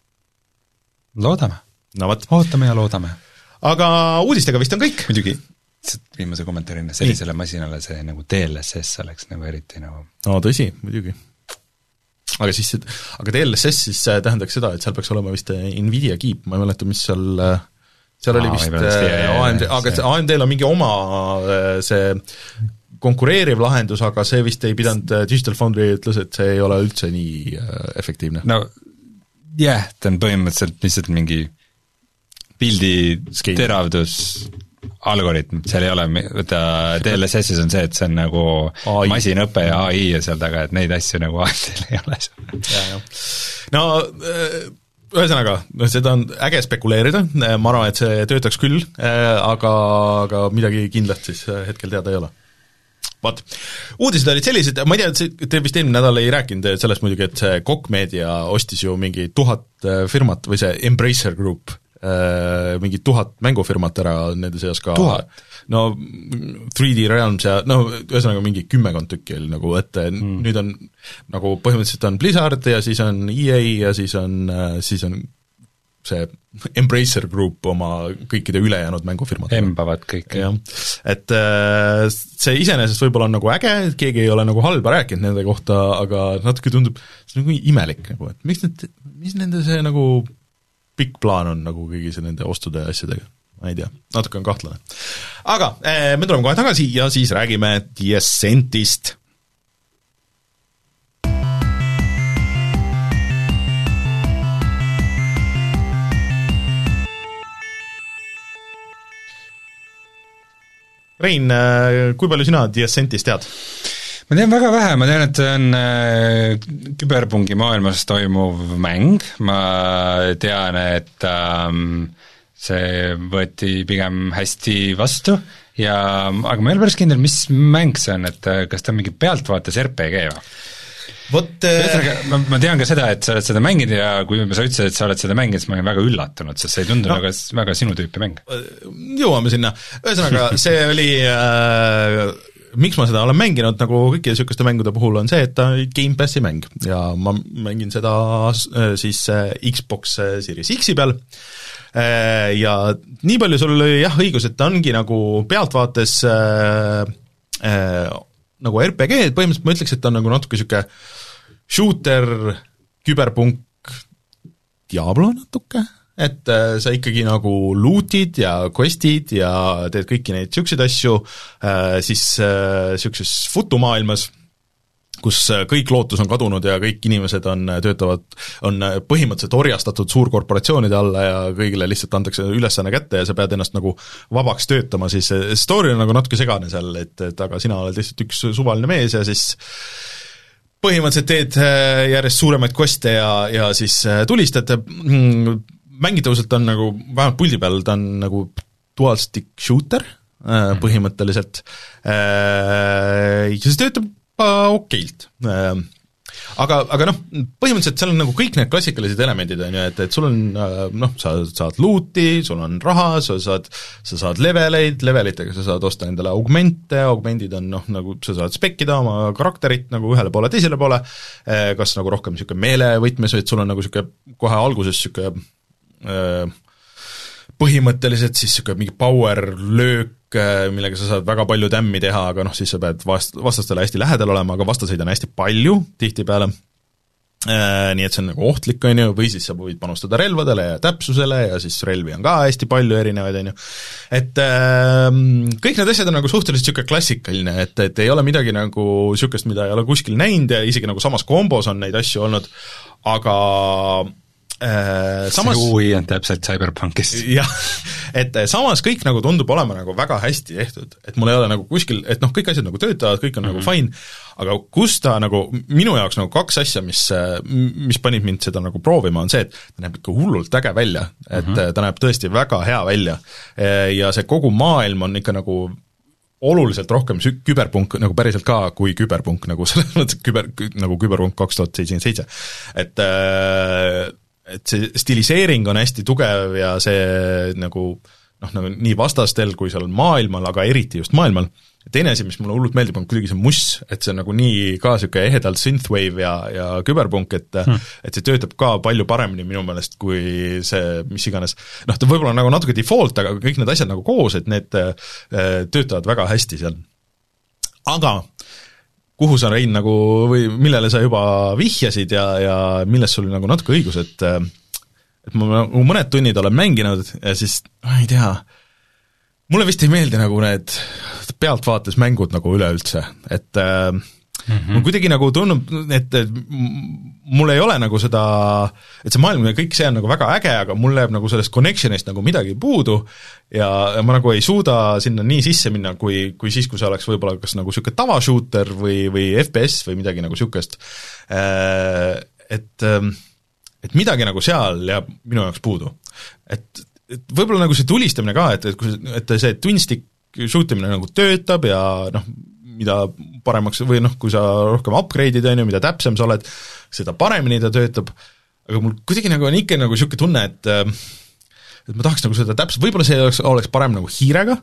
Loodame.
No võt.
Ootame ja loodame.
Aga uudistega vist on kõik.
Muidugi, viimase kommentaarina sellisele masinale see nagu D L S S oleks nagu eriti nagu
no tõsi, muidugi. Aga siis, aga D L S S siis tähendaks seda, et seal peaks olema vist Nvidia Keep, ma ei mäleta, mis seal, seal oli vist A M D, aga A M D-l on mingi oma see konkureeriv lahendus, aga see vist ei pidanud, Digital Foundry ütles, et see ei ole üldse nii efektiivne.
No jah, yeah, ta on põhimõtteliselt lihtsalt mingi pildi Skein. Teravdus algoritm, seal ei ole, võtta D L S S-is on see, et see on nagu A I. Masinõpe ja A I ja seal taga, et neid asju nagu A M D-l ei ole seal.
No ühesõnaga, seda on äge spekuleerida, ma arvan, et see töötaks küll, aga, aga midagi kindlalt siis hetkel teada ei ole. Vaat, uudised olid sellised, ma ei tea, et te vist eelmine nädal ei rääkinud sellest muidugi, et see Koch Media ostis ju mingi tuhat firmat või see Embracer Group, mingi tuhat mängufirmat ära nende seas ka
tuhat?
No three D Realms ja no ühesõnaga mingi kümmekond tükki oli nagu, et mm. nüüd on nagu põhimõtteliselt on Blizzard ja siis on E A ja siis on, siis on see Embracer Group oma kõikide ülejäänud mängufirmat.
Embavad kõik.
Jah, et see iseenesest võib-olla on nagu äge, et keegi ei ole nagu halba rääkinud nende kohta, aga natuke tundub, see on nagu imelik nagu, et miks need, mis nende see nagu pikk plaan on nagu kõigi see nende ostude ja asjadega, ma ei tea, natuke on kahtlane. Aga eh, me tuleme kohe tagasi ja siis räägime The Ascentist. Rein, kui palju sina The Ascentist tead?
Ma tean väga vähe, ma tean, et see on äh, küberpungi maailmas toimuv mäng, ma tean, et ähm, see võeti pigem hästi vastu ja aga ma ei ole päris kindel, mis mäng see on, et kas ta on mingi pealtvaates R P G või?
Vot
Ühesõnaga, ma, ma tean ka seda, et sa oled seda mänginud ja kui sa ütlesid, et sa oled seda mänginud, siis ma olin väga üllatunud, sest see ei tundu no, väga, väga sinu tüüpi mäng.
Jõuame sinna. Ühesõnaga, see oli äh, miks ma seda olen mänginud, nagu kõikide niisuguste mängude puhul on see, et ta Game Passi mäng ja ma mängin seda äh, siis äh, Xbox Series X-i peal äh, ja nii palju sul oli jah õigus, et ta ongi nagu pealtvaates äh, äh, nagu R P G, et põhimõtteliselt ma ütleks, et ta on nagu natuke niisugune shooter, küberpunk, Diablo natuke, et äh, sa ikkagi nagu lootid ja questid ja teed kõiki neid niisuguseid asju äh, siis niisuguses äh, futumaailmas, kus kõik lootus on kadunud ja kõik inimesed on, töötavad, on põhimõtteliselt orjastatud suurkorporatsioonide alla ja kõigile lihtsalt antakse ülesanne kätte ja sa pead ennast nagu vabaks töötama, siis story on nagu natuke segane seal, et, et aga sina oled lihtsalt üks suvaline mees ja siis põhimõtteliselt teed järjest suuremaid koste ja, ja siis tulistad, mängitavuselt on nagu, vähemalt puldi peal ta on nagu dual stick shooter põhimõtteliselt ja see töötab okeilt. Aga, aga noh, põhimõtteliselt seal on nagu kõik need klassikalised elemendid, on ju, et, et sul on noh, sa saad looti, sul on raha, sa saad, sa saad leveleid, levelitega sa saad osta endale augmente, augmendid on noh, nagu sa saad spekkida oma karakterit nagu ühele poole, teisele poole, kas nagu rohkem niisugune meelevõtmes, või et sul on nagu niisugune kohe alguses niisugune põhimõtteliselt siis niisugune mingi power löök, millega sa saad väga palju tämmi teha, aga noh, siis sa pead vast-, vastastele hästi lähedal olema, aga vastaseid on hästi palju tihtipeale, nii et see on nagu ohtlik, on ju, või siis sa võid panustada relvadele ja täpsusele ja siis relvi on ka hästi palju erinevaid, on ju. Et kõik need asjad on nagu suhteliselt niisugune klassikaline, et, et ei ole midagi nagu niisugust, mida ei ole kuskil näinud ja isegi nagu samas kombos on neid asju olnud, aga
samas, see U I on täpselt Cyberpunkis.
Jah, et samas kõik nagu tundub olema nagu väga hästi tehtud, et mul ei ole nagu kuskil, et noh, kõik asjad nagu töötavad, kõik on mm-hmm. nagu fine, aga kus ta nagu, minu jaoks nagu kaks asja, mis, mis panid mind seda nagu proovima, on see, et ta näeb ikka hullult äge välja, et mm-hmm. ta näeb tõesti väga hea välja ja see kogu maailm on ikka nagu oluliselt rohkem sü-, küberpunk nagu päriselt ka kui küberpunk, nagu selles mõttes küber, nagu küberpunk kaks tuhat seitsekümmend seitse, et et see stiliseering on hästi tugev ja see nagu noh, nagu nii vastastel kui seal maailmal, aga eriti just maailmal. Teine asi, mis mulle hullult meeldib, on kuidagi see muss, et see on nagu nii ka niisugune ehedalt synthwave ja, ja küberpunk, et hmm. et see töötab ka palju paremini minu meelest kui see, mis iganes, noh, ta võib-olla nagu natuke default, aga kõik need asjad nagu koos, et need töötavad väga hästi seal. Aga kuhu sa, Rein, nagu, või millele sa juba vihjasid ja, ja milles sul nagu natuke õigus, et et ma nagu mõned tunnid olen mänginud ja siis, ma ei tea, mulle vist ei meeldi nagu need pealtvaates mängud nagu üleüldse, et mm-hmm. mul kuidagi nagu tundub, et, et mul ei ole nagu seda, et see maailm ja kõik see on nagu väga äge, aga mul läheb nagu sellest connectionist nagu midagi puudu ja, ja ma nagu ei suuda sinna nii sisse minna, kui, kui siis, kui see oleks võib-olla kas nagu niisugune tavashooter või, või F P S või midagi nagu niisugust, et, et midagi nagu seal jääb minu jaoks puudu. Et, et võib-olla nagu see tulistamine ka, et, et, kui, et see twin-stick shootimine nagu töötab ja noh, mida paremaks või noh, kui sa rohkem upgrade'id, on ju, mida täpsem sa oled, seda paremini ta töötab, aga mul kuidagi nagu on ikka nagu niisugune tunne, et et ma tahaks nagu seda täpselt, võib-olla see oleks, oleks parem nagu hiirega,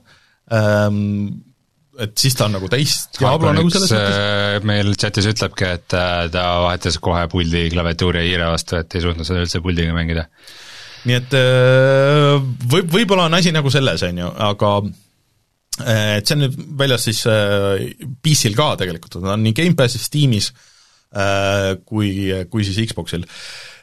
et siis ta on nagu täis Diablo nagu selles mõttes.
Meil chatis ütlebki, et ta vahetas kohe puldi klaviatuuri ja hiire vastu, et ei suutnud seda üldse puldiga mängida.
Nii et võib, võib-olla on asi nagu selles, on ju, aga et see on nüüd väljas siis P C-l ka tegelikult, ta on nii Game Passis, Steamis kui, kui siis Xboxil.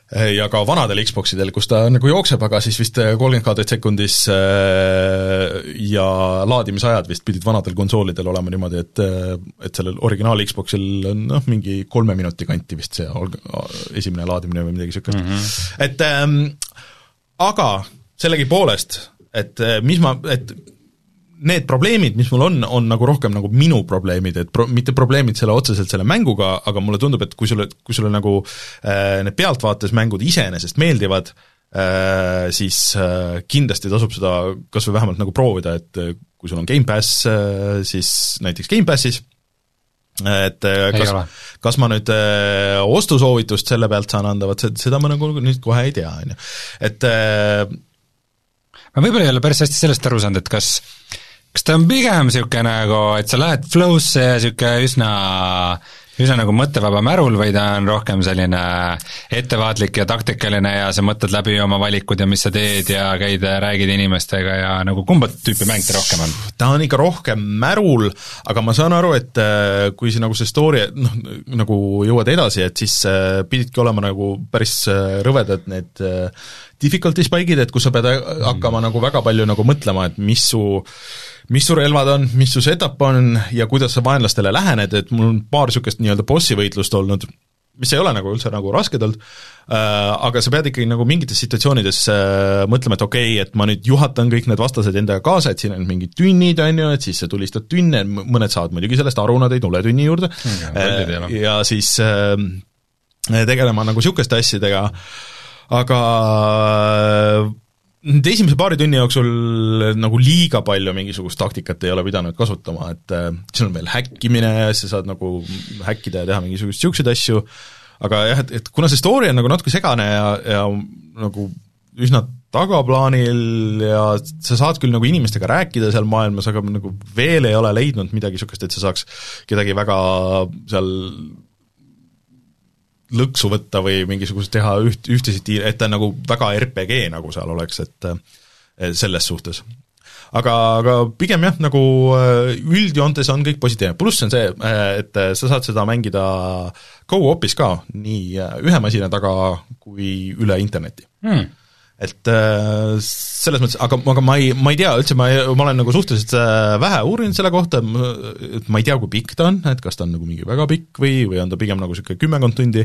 ja ka vanadel Xboxidel, kus ta nagu jookseb, aga siis vist kolmkümmend kaadrit sekundis ja laadimisajad vist pidid vanadel konsoolidel olema niimoodi, et et sellel originaal Xboxil on noh, mingi kolme minuti kanti vist see esimene laadimine või midagi niisugust mm. -hmm. Et ähm, aga sellegipoolest, et mis ma, et need probleemid, mis mul on, on nagu rohkem nagu minu probleemid, et pro, mitte probleemid selle otseselt selle mänguga, aga mulle tundub, et kui sulle, kui sulle nagu äh, need pealtvaates mängud iseenesest meeldivad, äh, siis äh, kindlasti tasub seda kas või vähemalt nagu proovida, et kui sul on Game Pass, äh, siis näiteks Game Passis, et äh, kas, kas ma nüüd äh, ostusoovitust selle pealt saan anda, vaat seda ma nagu nüüd kohe ei tea, on ju. Et äh,
ma võib-olla ei ole päris hästi sellest aru saanud, et kas kas ta on pigem niisugune nagu, et sa lähed flow'sse ja niisugune üsna, üsna nagu mõttevaba märul või ta on rohkem selline ettevaatlik ja taktikaline ja sa mõtled läbi oma valikud ja mis sa teed ja käid ja räägid inimestega ja nagu kumba tüüpi mäng ta rohkem on?
Ta on ikka rohkem märul, aga ma saan aru, et kui see nagu see story, noh, nagu jõuad edasi, et siis pididki olema nagu päris rõvedad need difficulty spike'id, et kus sa pead hakkama mm. nagu väga palju nagu mõtlema, et mis su mis su relvad on, mis su setup on ja kuidas sa vaenlastele lähened, et mul on paar niisugust nii-öelda bossi võitlust olnud, mis ei ole nagu üldse nagu rasked olnud, aga sa pead ikkagi nagu mingites situatsioonides mõtlema, et okei okay,, et ma nüüd juhatan kõik need vastased endaga kaasa, et siin on mingid tünnid, on ju, et siis sa tulistad tünne, mõned saavad muidugi sellest aru, nad ei tule tünni juurde ja, ja siis tegelema nagu niisuguste asjadega, aga nüüd esimese paari tunni jooksul nagu liiga palju mingisugust taktikat ei ole pidanud kasutama, et äh, siin on veel häkkimine, sa saad nagu häkkida ja teha mingisugust niisuguseid asju, aga jah, et, et kuna see story on nagu natuke segane ja, ja nagu üsna tagaplaanil ja sa saad küll nagu inimestega rääkida seal maailmas, aga nagu veel ei ole leidnud midagi niisugust, et sa saaks kedagi väga seal lõksu võtta või mingisugust teha üht, ühtesid, et ta nagu väga R P G nagu seal oleks, et selles suhtes. Aga, aga pigem jah, nagu üldjoontes on kõik positiivne, pluss on see, et sa saad seda mängida co-op'is ka, nii ühe masina taga kui üle interneti hmm. Et selles mõttes, aga, aga ma ei, ma ei tea, üldse ma, ma olen nagu suhteliselt vähe uurinud selle kohta, et ma ei tea, kui pikk ta on, et kas ta on nagu mingi väga pikk või, või on ta pigem nagu niisugune kümmekond tundi,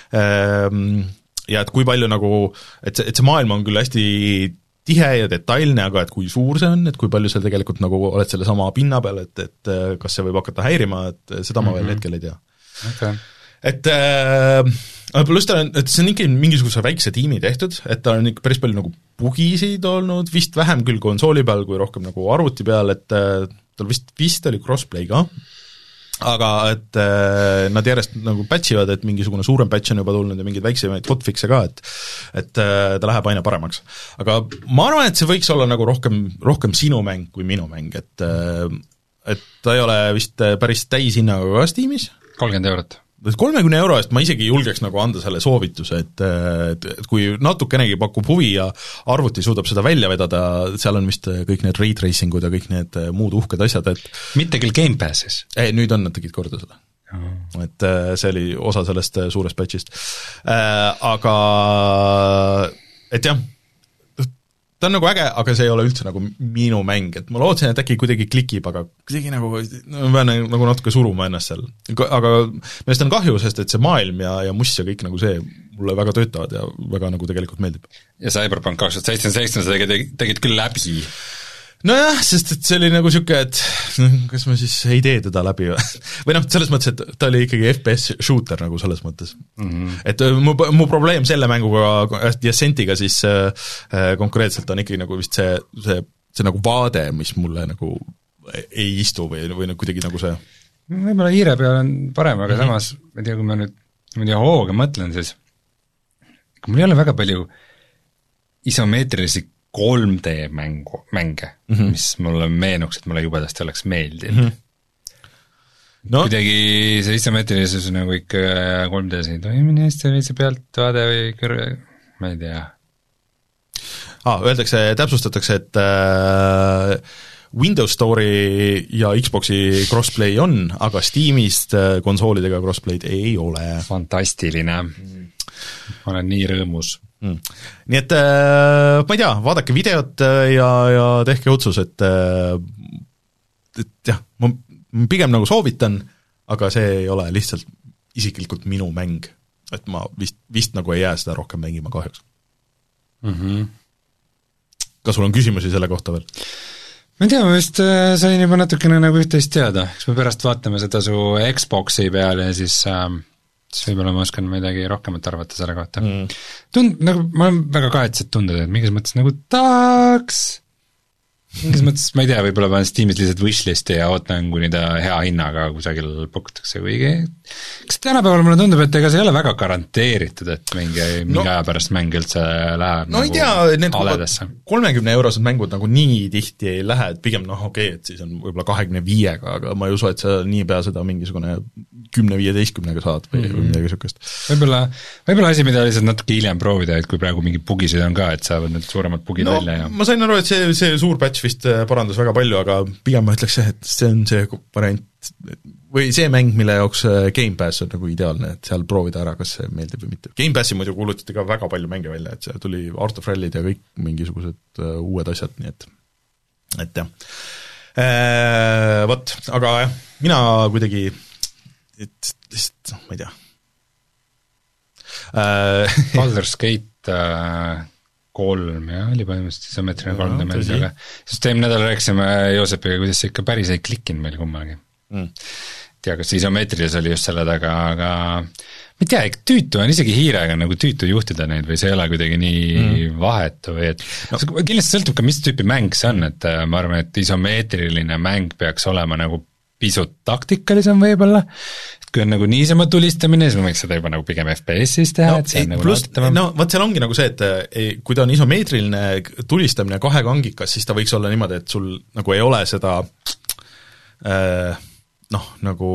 ja et kui palju nagu, et see, et see maailm on küll hästi tihe ja detailne, aga et kui suur see on, et kui palju seal tegelikult nagu oled selle sama pinna peal, et, et kas see võib hakata häirima, et seda ma mm-hmm. veel hetkel ei tea okay.. Et äh, pluss ta on, et see on ikka mingisuguse väikse tiimi tehtud, et ta on ikka päris palju nagu bugisid olnud, vist vähem küll konsooli peal, kui rohkem nagu arvuti peal, et äh, tal vist, vist oli crossplay ka, aga et äh, nad järjest nagu patch ivad, et mingisugune suurem patch on juba tulnud ja mingeid väiksemaid hotfix'e ka, et et äh, ta läheb aina paremaks. Aga ma arvan, et see võiks olla nagu rohkem, rohkem sinu mäng kui minu mäng, et äh, et ta ei ole vist päris täishinnaga ka Steamis.
kolmkümmend eurot.
kolmekümne euro eest ma isegi julgeks nagu anda selle soovituse, et, et, et kui natukenegi pakub huvi ja arvuti suudab seda välja vedada, seal on vist kõik need ray tracingud ja kõik need muud uhked asjad, et
mitte küll Game Passis?
Ei, nüüd on nad tegid korda seda. Oh. Et see oli osa sellest suurest patchist. Aga et jah, ta on nagu äge, aga see ei ole üldse nagu minu mäng, et ma lootsin, et äkki kuidagi klikib, aga kuidagi nagu, no ma pean nagu natuke suruma ennast seal. Aga millest on kahju, sest et see maailm ja, ja muss ja kõik nagu see mulle väga töötavad ja väga nagu tegelikult meeldib. Ja
Cyberpunk kaks tuhat seitseteist sa tegid, tegid küll läbi.
Nojah, sest et see oli nagu niisugune, et kas ma siis ei tee teda läbi või, või noh, selles mõttes, et ta oli ikkagi F P S shooter nagu selles mõttes mm-hmm. Et mu, mu probleem selle mänguga ja Sentiga siis äh, konkreetselt on ikkagi nagu vist see, see, see nagu vaade, mis mulle nagu ei istu või, või kuidagi nagu see
võib-olla hiire peal on parem, aga mm-hmm. samas ma ei tea, kui ma nüüd ma ei tea, hooga mõtlen, siis kui mul ei ole väga palju isomeetrilisi kolm D mängu, mänge mm-hmm., mis mulle meenuks, et mulle jubedasti oleks meeldinud mm-hmm. no. Kuidagi see isomeetrilisus nagu ikka kolm D-s ei toimine hästi või see pealtvaade või kõrve, ma ei tea
ah,. Öeldakse, täpsustatakse, et äh, Windows Store'i ja Xboxi crossplay on, aga Steamist konsoolidega crossplay'd ei ole.
Fantastiline mm. ma olen nii rõõmus.
Mm. Nii et äh, ma ei tea, vaadake videot ja, ja tehke otsus, et, et jah, ma pigem nagu soovitan, aga see ei ole lihtsalt isiklikult minu mäng, et ma vist, vist nagu ei jää seda rohkem mängima kahjuks.
Mm-hmm.
Kas sul on küsimusi selle kohta veel?
Ma ei tea, ma vist sain juba natukene nagu üht-teist teada, eks me pärast vaatame seda su Xboxi peale ja siis äh, siis võib-olla ma oskan midagi rohkemat arvata selle kohta mm.. Tund-, nagu ma olen väga kahetsed tunded, et mingis mõttes nagu tahaks, mingis mõttes, ma ei tea, võib-olla panen Steamis lihtsalt wishlisti ja ootan, kuni ta hea hinnaga kusagil pakutakse, kuigi kas tänapäeval mulle tundub, et ega see ei ole väga garanteeritud, et mingi, mingi no, aja pärast mäng üldse läheb
no
nagu
tea, need
aledesse.
kolmekümne eurosed mängud nagu nii tihti ei lähe, et pigem noh, okei okay,, et siis on võib-olla kahekümne viiega, aga ma ei usu, et sa niipea seda mingisugune kümne-viieteistkümnega saad või, mm-hmm. või midagi sükest.
Võib-olla, võib-olla asi, mida lihtsalt natuke hiljem proovida, et kui praegu mingi bugisid on ka, et saavad need suuremad bugid no, välja ja
ma sain aru, et see, see suur patch vist parandas väga palju, aga pigem ma ütleks, et see on see variant või see mäng, mille jaoks Game Pass on nagu ideaalne, et seal proovida ära, kas see meeldib või mitte. Game Passi muidu kuulutati ka väga palju mänge välja, et seal tuli Art of Rally'd ja kõik mingisugused uh, uued asjad, nii et et jah. Eee, võt, aga jah, mina kuidagi et lihtsalt, ma ei tea.
Baldur's Gate äh, kolm, jah, oli põhimõtteliselt isomeetriline kolm D meil, aga sest eelmine nädal rääkisime Joosepiga, kuidas see ikka päris ei klikkinud meil kummalgi. Mm. tea, kas isomeetrilis oli just selle taga, aga ma ei tea, tüütu on isegi hiirega nagu tüütu juhtida neid või see ei ole kuidagi nii mm. vahetu või et no. kindlasti sõltub ka, mis tüüpi mäng see on, et ma arvan, et isomeetriline mäng peaks olema nagu pisut taktikalisem võib-olla, et kui on nagu niisama tulistamine, siis ma võiks seda juba nagu pigem F P S-is teha,
no,
et see on nagu
plus, no vaat seal ongi nagu see, et kui ta on isomeetriline tulistamine kahekangikas, siis ta võiks olla niimoodi, et sul nagu ei ole seda äh, noh, nagu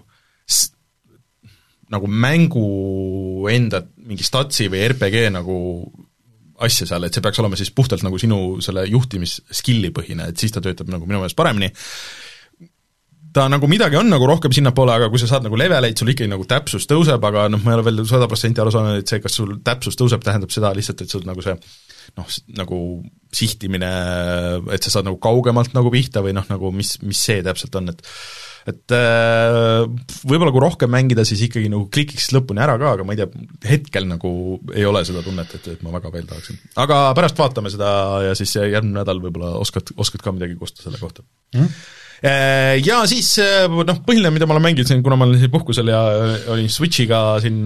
nagu mängu enda mingi statsi või R P G nagu asja seal, et see peaks olema siis puhtalt nagu sinu selle juhtimisskilli põhine, et siis ta töötab nagu minu meelest paremini. Ta nagu midagi on nagu rohkem sinnapoole, aga kui sa saad nagu leveleid, sul ikkagi nagu täpsus tõuseb, aga noh, ma ei ole veel sada protsenti aru saanud, et see, kas sul täpsus tõuseb, tähendab seda lihtsalt, et sul nagu see noh, nagu sihtimine, et sa saad nagu kaugemalt nagu pihta või noh, nagu mis, mis see täpselt on, et et äh, võib-olla kui rohkem mängida, siis ikkagi nagu klikiks lõpuni ära ka, aga ma ei tea, hetkel nagu ei ole seda tunnet, et, et ma väga veel tahaksin. Aga pärast vaatame seda ja siis järgmine nädal võib-olla oskad, oskad ka midagi kosta selle kohta mm.. Ja siis noh, põhiline, mida ma olen mänginud siin, kuna ma olen siin puhkusel ja olin Switchiga siin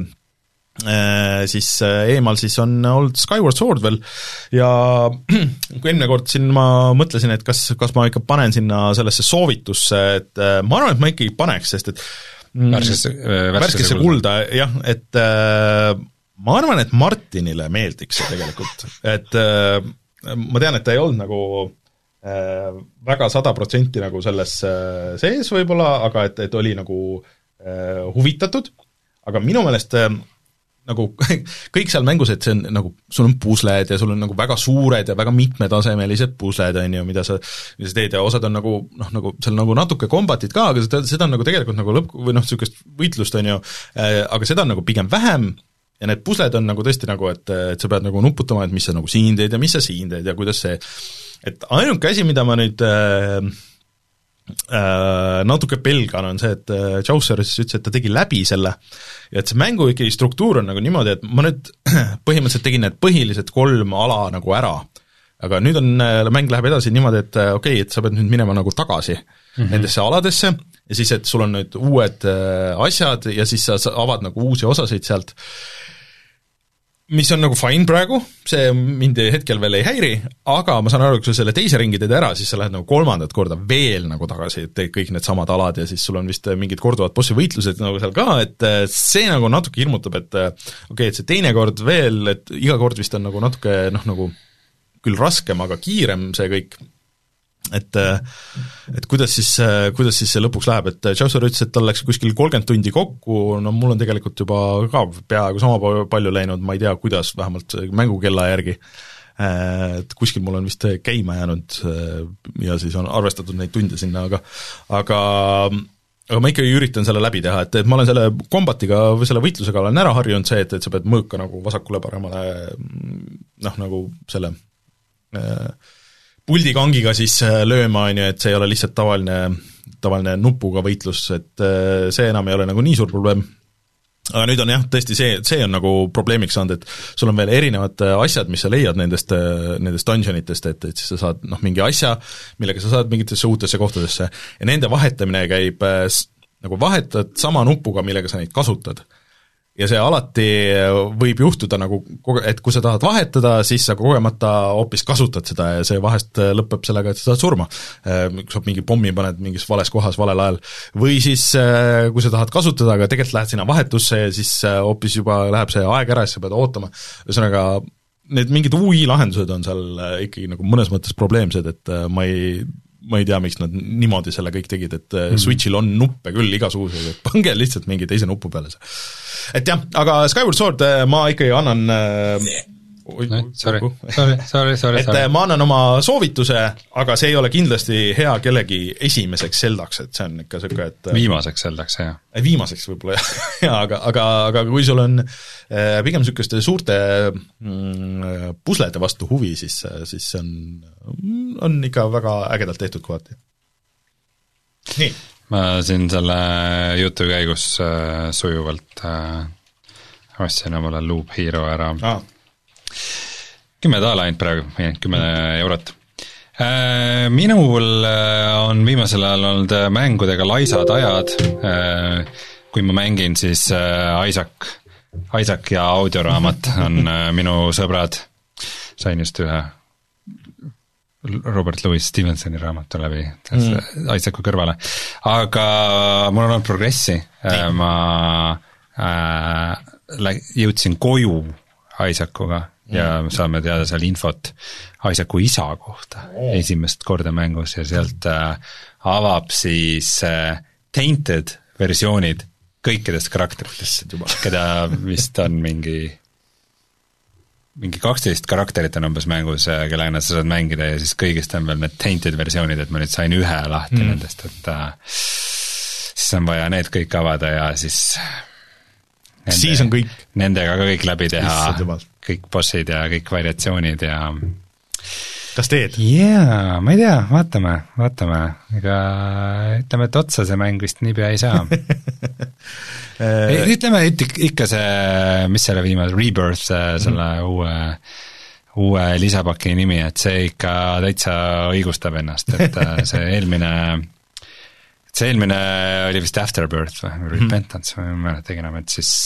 siis eemal, siis on olnud Skyward Sword veel ja kui eelmine kord siin ma mõtlesin, et kas, kas ma ikka panen sinna sellesse soovitusse, et ma arvan, et ma ikkagi paneks, sest et
värskesse,
värskesse kulda, jah, et ma arvan, et Martinile meeldiks see tegelikult, et ma tean, et ta ei olnud nagu väga sada protsenti nagu selles sees võib-olla, aga et, et oli nagu huvitatud, aga minu meelest nagu kõik seal mängus, et see on nagu, sul on pusled ja sul on nagu väga suured ja väga mitmetasemelised pusled, on ju, mida sa, mida sa teed ja osad on nagu, noh, nagu seal nagu natuke kombatit ka, aga seda, seda on nagu tegelikult nagu lõpp, või noh, niisugust võitlust, on ju, aga seda on nagu pigem vähem ja need pusled on nagu tõesti nagu, et, et sa pead nagu nuputama, et mis sa nagu siin teed ja mis sa siin teed ja kuidas see, et ainuke asi, mida ma nüüd äh, äh, natuke pelgan, on see, et äh, Chaucer siis ütles, et ta tegi läbi selle ja et see mängu ikkagi struktuur on nagu niimoodi, et ma nüüd põhimõtteliselt tegin need põhilised kolm ala nagu ära, aga nüüd on, mäng läheb edasi niimoodi, et okei okay,, et sa pead nüüd minema nagu tagasi mm-hmm. nendesse aladesse ja siis, et sul on nüüd uued äh, asjad ja siis sa, sa avad nagu uusi osasid sealt, mis on nagu fine praegu, see mind hetkel veel ei häiri, aga ma saan aru, kui sa selle teise ringi teed ära, siis sa lähed nagu kolmandat korda veel nagu tagasi, et teed kõik need samad alad ja siis sul on vist mingid korduvad bossi võitlused nagu seal ka, et see nagu natuke hirmutab, et okei okay,, et see teine kord veel, et iga kord vist on nagu natuke noh, nagu küll raskem, aga kiirem see kõik, et et kuidas siis, kuidas siis see lõpuks läheb, et Chaucer ütles, et tal läks kuskil kolmkümmend tundi kokku, no mul on tegelikult juba ka peaaegu sama palju läinud, ma ei tea, kuidas, vähemalt mängukella järgi, et kuskil mul on vist käima jäänud ja siis on arvestatud neid tunde sinna, aga aga aga ma ikkagi üritan selle läbi teha, et, et ma olen selle kombatiga või selle võitlusega olen ära harjunud see, et, et sa pead mõõka nagu vasakule paremale noh, nagu selle äh, puldikangiga siis lööma, on ju, et see ei ole lihtsalt tavaline, tavaline nupuga võitlus, et äh, see enam ei ole nagu nii suur probleem. Aga nüüd on jah, tõesti see, see on nagu probleemiks saanud, et sul on veel erinevad asjad, mis sa leiad nendest, nendest dungeonitest, et, et siis sa saad noh, mingi asja, millega sa saad mingitesse uutesse kohtadesse ja nende vahetamine käib nagu vahetad sama nupuga, millega sa neid kasutad. Ja see alati võib juhtuda nagu, et kui sa tahad vahetada, siis sa kogemata hoopis kasutad seda ja see vahest lõpeb sellega, et sa saad surma. Kui sa mingi pommi paned mingis vales kohas, valel ajal. Või siis, kui sa tahad kasutada, aga tegelikult lähed sinna vahetusse ja siis hoopis juba läheb see aeg ära ja sa pead ootama. Ühesõnaga, need mingid U I-lahendused on seal ikkagi nagu mõnes mõttes probleemsed, et ma ei ma ei tea, miks nad niimoodi selle kõik tegid, et mm-hmm. Switchil on nuppe küll igasuguseid, et pange lihtsalt mingi teise nupu peale see. Et jah, aga Skyward Sword ma ikkagi annan äh, oi,
no, sorry, sorry, sorry, sorry,
et sorry. Ma annan oma soovituse, aga see ei ole kindlasti hea kellegi esimeseks Zeldaks, et see on ikka selline, et
viimaseks Zeldaks, jah.
Viimaseks võib-olla jah, ja, aga, aga, aga kui sul on äh, pigem niisuguste suurte mm, puslede vastu huvi, siis, siis see on, on ikka väga ägedalt tehtud kohati. Nii.
Ma siin selle jutu käigus äh, sujuvalt äh, ostsin omale Loop Hero ära.
Ah.
kümme taala ainult praegu, kümme eurot. Minul on viimasel ajal olnud mängudega laisad ajad, kui ma mängin, siis Isaac, Isaac ja audioraamat on minu sõbrad, sain just ühe Robert Louis Stevensoni raamatu läbi mm. Isaacu kõrvale, aga mul on olnud progressi, ma äh, jõudsin koju Isaacuga ja saame teada seal infot Isaacu isa kohta oh. esimest korda mängus ja sealt äh, avab siis äh, tainted versioonid kõikidest karakteritest, keda vist on mingi mingi kaksteist karakterit on umbes mängus, kellega sa saad mängida ja siis kõigist on veel need tainted versioonid, et ma nüüd sain ühe lahti mm. nendest, et äh, siis on vaja need kõik avada ja siis nende,
siis on kõik
nendega ka kõik läbi teha, kõik bossid ja kõik variatsioonid ja
kas teed?
Jaa, ma ei tea, vaatame, vaatame, ega ütleme, et otsa see mäng vist niipea ei saa. Ütleme, ikka see, mis selle viimase, Rebirth, selle mm. uue, uue lisapaki nimi, et see ikka täitsa õigustab ennast, et see eelmine, see eelmine oli vist Afterbirth või Repentance või ma mäleta enam, et siis,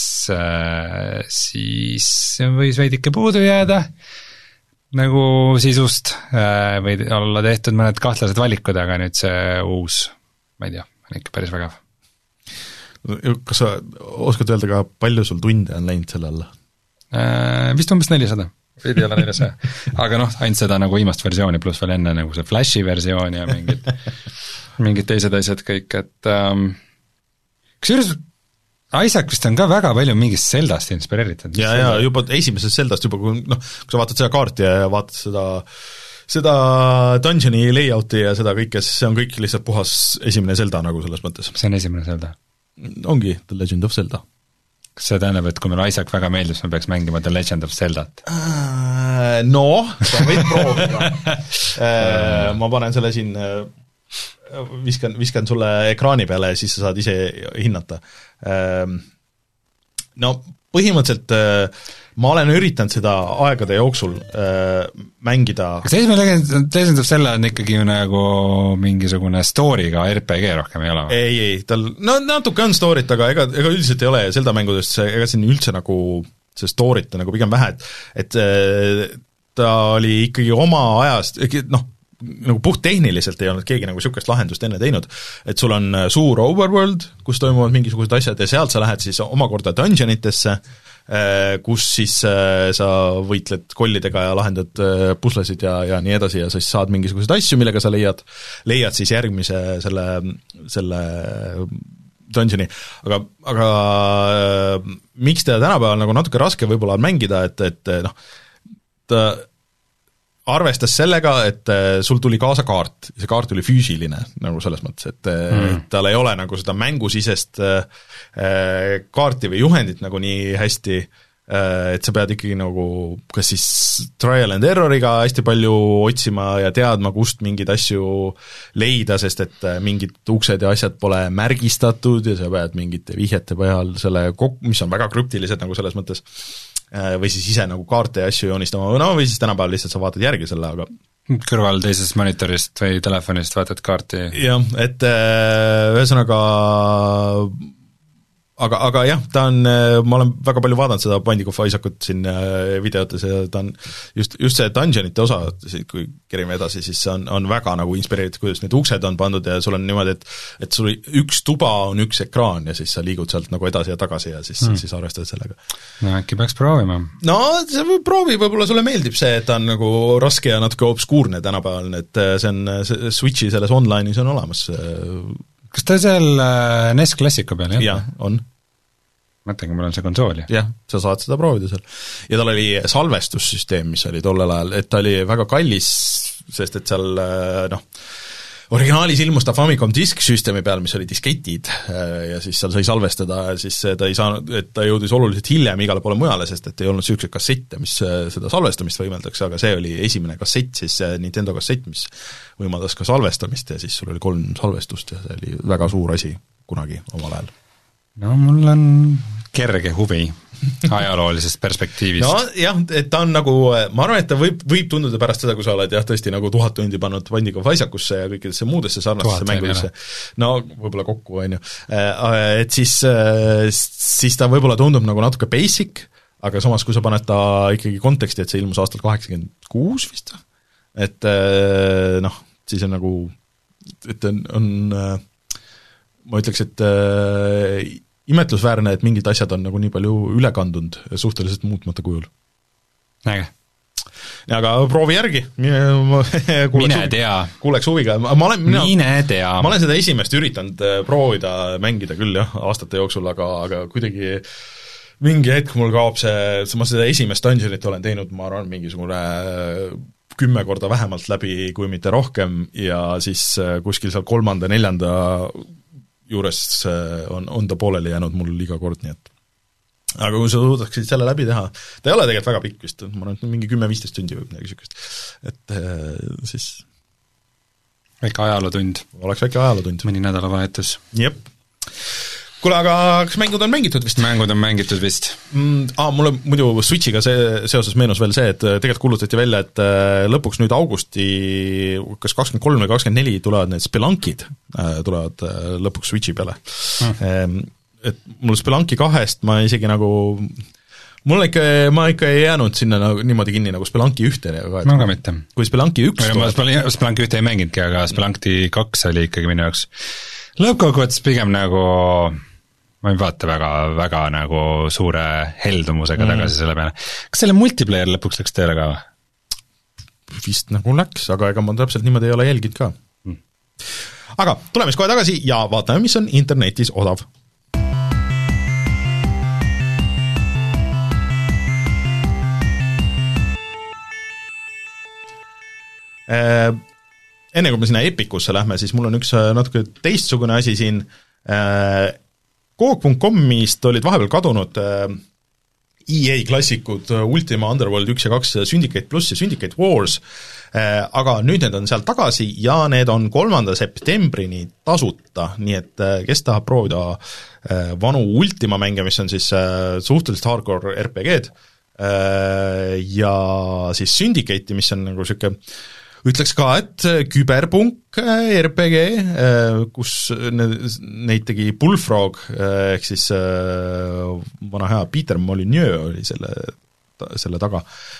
siis võis veidike puudu jääda, nagu sisust või olla tehtud mõned kahtlased valikud, aga nüüd see uus, ma ei tea, on ikka päris vägev.
Kas sa oskad öelda ka, palju sul tunde on läinud selle alla?
Vist umbes nelisada, veidi ei ole nelisada. Aga noh, ainult seda nagu viimast versiooni, pluss veel enne nagu see Flashi versioon ja mingid, mingid teised asjad kõik, et ähm, kas juures Isaac vist on ka väga palju mingist Zeldast inspireeritud.
Ja, ja juba esimesest Zeldast juba, kui, noh, kui sa vaatad seda kaarti ja vaatad seda, seda dungeoni layouti ja seda kõike, siis see on kõik lihtsalt puhas esimene Zelda nagu selles mõttes.
See on esimene Zelda?
Ongi The Legend of Zelda.
Kas see tähendab, et kui meil Isaac väga meeldib, siis me peaks mängima The Legend of Zeldat?
No, sa võid proovida. Ma panen selle siin, viskan, viskan sulle ekraani peale ja siis sa saad ise hinnata. No põhimõtteliselt ma olen üritanud seda aegade jooksul mängida.
Kas esimene Legend of Zelda on ikkagi ju nagu mingisugune story'ga R P G rohkem ei ole?
Ei, ei, tal, no natuke on story't, aga ega, ega üldiselt ei ole Zelda mängudest, ega siin üldse nagu see story't on nagu pigem vähe, et, et ta oli ikkagi oma ajast, noh, nagu puhttehniliselt ei olnud keegi nagu niisugust lahendust enne teinud, et sul on suur overworld, kus toimuvad mingisugused asjad ja sealt sa lähed siis omakorda dungeonitesse, kus siis sa võitled kollidega ja lahendad puslesid ja, ja nii edasi ja siis saad mingisuguseid asju, millega sa leiad, leiad siis järgmise selle, selle dungeoni, aga, aga miks teda tänapäeval nagu natuke raske võib-olla on mängida, et, et noh, ta arvestas sellega, et sul tuli kaasa kaart, see kaart oli füüsiline nagu selles mõttes, et mm. tal ei ole nagu seda mängusisest kaarti või juhendit nagu nii hästi, et sa pead ikkagi nagu kas siis trial and error'iga hästi palju otsima ja teadma, kust mingeid asju leida, sest et mingid uksed ja asjad pole märgistatud ja sa pead mingite vihjete põhjal selle kok-, mis on väga krüptilised nagu selles mõttes, või siis ise nagu kaarte ja asju joonistama, no või siis tänapäeval lihtsalt sa vaatad järgi selle, aga
kõrval teisest monitorist või telefonist vaatad kaarti.
jah, et ühesõnaga aga, aga jah, ta on, ma olen väga palju vaadanud seda Binding of Isaacut siin videotes ja ta on just, just see dungeonite osa, kui kerime edasi, siis on, on väga nagu inspireeritud, kuidas need uksed on pandud ja sul on niimoodi, et et sul üks tuba on üks ekraan ja siis sa liigud sealt nagu edasi ja tagasi ja siis mm., siis arvestad sellega.
No äkki peaks proovima.
No see võib proovi, võib-olla sulle meeldib see, et ta on nagu raske ja natuke obskuurne tänapäeval, et see on, see Switchi selles online'is on olemas.
Kas ta seal N E S Classicu peal, jah?
jah, on.
Mõtlengi, mul on see konsool.
jah, sa saad seda proovida seal. ja tal oli salvestussüsteem, mis oli tollel ajal, et ta oli väga kallis, sest et seal noh, originaalis ilmus ta Famicom Disk süsteemi peal, mis oli disketid ja siis seal sai salvestada ja siis ta ei saanud, et ta jõudis oluliselt hiljem igale poole mujale, sest et ei olnud niisuguseid kassette, mis seda salvestamist võimaldaks, aga see oli esimene kassett, siis Nintendo kassett, mis võimaldas ka salvestamist ja siis sul oli kolm salvestust ja see oli väga suur asi kunagi omal ajal.
No mul on kerge huvi ajaloolisest perspektiivist.
No jah, et ta on nagu, ma arvan, et ta võib, võib tunduda pärast seda, kui sa oled jah, tõesti nagu tuhat tundi pannud Binding of Isaacusse ja kõikidesse muudesse sarnastesse mängudesse, no võib-olla kokku, on ju, et siis, siis ta võib-olla tundub nagu natuke basic, aga samas, kui sa paned ta ikkagi konteksti, et see ilmus aastal kaheksakümmend kuus vist, et noh, siis on nagu, et on, on ma ütleks, et äh, imetlusväärne, et mingid asjad on nagu nii palju üle kandunud suhteliselt muutmata kujul.
Näge.
aga proovi järgi,
mine tea.
Kuuleks huviga, ma olen, mina,
mine tea.
Ma olen seda esimest üritanud proovida mängida küll jah, aastate jooksul, aga, aga kuidagi mingi hetk mul kaob see, ma seda esimest dungeonit olen teinud, ma arvan, mingisugune kümme korda vähemalt läbi, kui mitte rohkem, ja siis kuskil seal kolmanda, neljanda juures on, on ta pooleli jäänud mul iga kord, nii et aga kui sa suudaksid selle läbi teha, ta ei ole tegelikult väga pikk vist, ma arvan, et mingi kümme-viisteist tundi või midagi niisugust, et siis
väike ajalootund.
Oleks väike ajalootund.
Mõni nädalavahetus.
Jep. Kuule, aga kas mängud on mängitud vist?
Mängud on mängitud vist.
Mm, aa, mulle muidu Switchiga see, seoses meenus veel see, et tegelikult kuulutati välja, et lõpuks nüüd augusti, kas kakskümmend kolm või kakskümmend neli tulevad need Spelunkid, tulevad lõpuks Switchi peale. Hmm. Et mul Spelunki kahest ma isegi nagu, mul ikka, ma ikka ei jäänud sinna nagu, niimoodi kinni nagu Spelunki ühte.
Ma ka mitte.
Kui Spelunki üks
ma Spelunki ühte ei mänginudki, aga Spelunki kaks oli ikkagi minu jaoks lõppkokkuvõttes pigem nagu, ma ei vaata väga, väga nagu suure heldumusega mm. tagasi selle peale. Kas selle multiplayer lõpuks läks teele ka?
Vist nagu läks, aga ega ma täpselt niimoodi ei ole jälginud ka. Mm. Aga tuleme siis kohe tagasi ja vaatame, mis on internetis odav. Enne kui me sinna Epicusse lähme, siis mul on üks natuke teistsugune asi siin. Coop punkt com'ist olid vahepeal kadunud E A klassikud Ultima, Underworld üks ja kaks, Syndicate pluss ja Syndicate Wars, aga nüüd need on seal tagasi ja need on kolmanda septembrini tasuta, nii et kes tahab proovida vanu Ultima mänge, mis on siis suhteliselt hardcore R P G-d, ja siis Syndicate'i, mis on nagu siuke, ütleks ka, et küberpunk R P G, kus neid tegi Bullfrog, ehk siis vana hea Peter Molyneux oli selle, selle taga.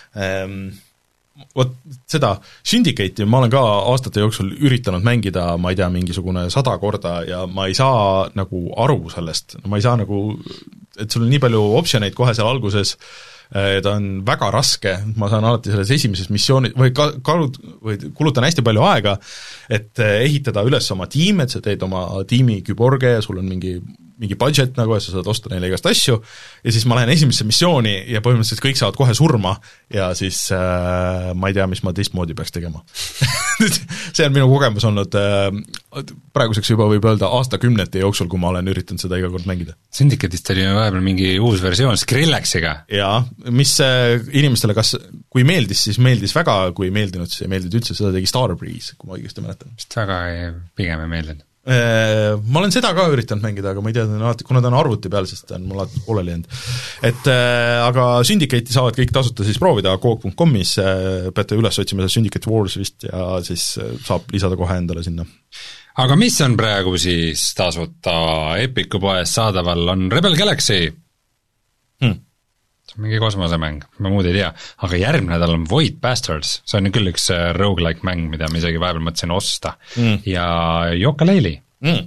Vot seda Syndicate'i ma olen ka aastate jooksul üritanud mängida, ma ei tea, mingisugune sada korda ja ma ei saa nagu aru sellest, ma ei saa nagu, et sul on nii palju optsioneid kohe seal alguses, ta on väga raske, ma saan alati selles esimeses missiooni, või ka, kalud, või kulutan hästi palju aega, et ehitada üles oma tiim, et sa teed oma tiimi küborge ja sul on mingi mingi budget nagu, et sa saad osta neile igast asju, ja siis ma lähen esimesse missiooni ja põhimõtteliselt kõik saavad kohe surma ja siis äh, ma ei tea, mis ma teistmoodi peaks tegema see on minu kogemus olnud äh, praeguseks juba võib öelda aastakümnete jooksul, kui ma olen üritanud seda iga kord mängida.
Syndicatist oli vahepeal mingi uus versioon Skrillexiga.
Jaa, mis äh, inimestele kas, kui meeldis, siis meeldis väga, kui ei meeldinud, siis ei meeldinud üldse, seda tegi Starbreeze, kui ma õigesti mäletan.
Vist väga ei, pigem ei meeldinud.
Ma olen seda ka üritanud mängida, aga ma ei tea, kuna ta on arvuti peal, sest ta on mul alati pooleli jäänud. Et äh, aga Syndicate'i saavad kõik tasuta siis proovida Coop punkt comis, äh, peate üles otsima Syndicate Wars vist ja siis äh, saab lisada kohe endale sinna.
Aga mis on praegu siis tasuta Epicu poes saadaval, on Rebel Galaxy hmm. see on mingi kosmosemäng, ma muud ei tea, aga järgmine nädal on Void Bastards, see on küll üks roguelike mäng, mida ma isegi vahepeal mõtlesin osta mm. ja Yooka-Laylee
mm.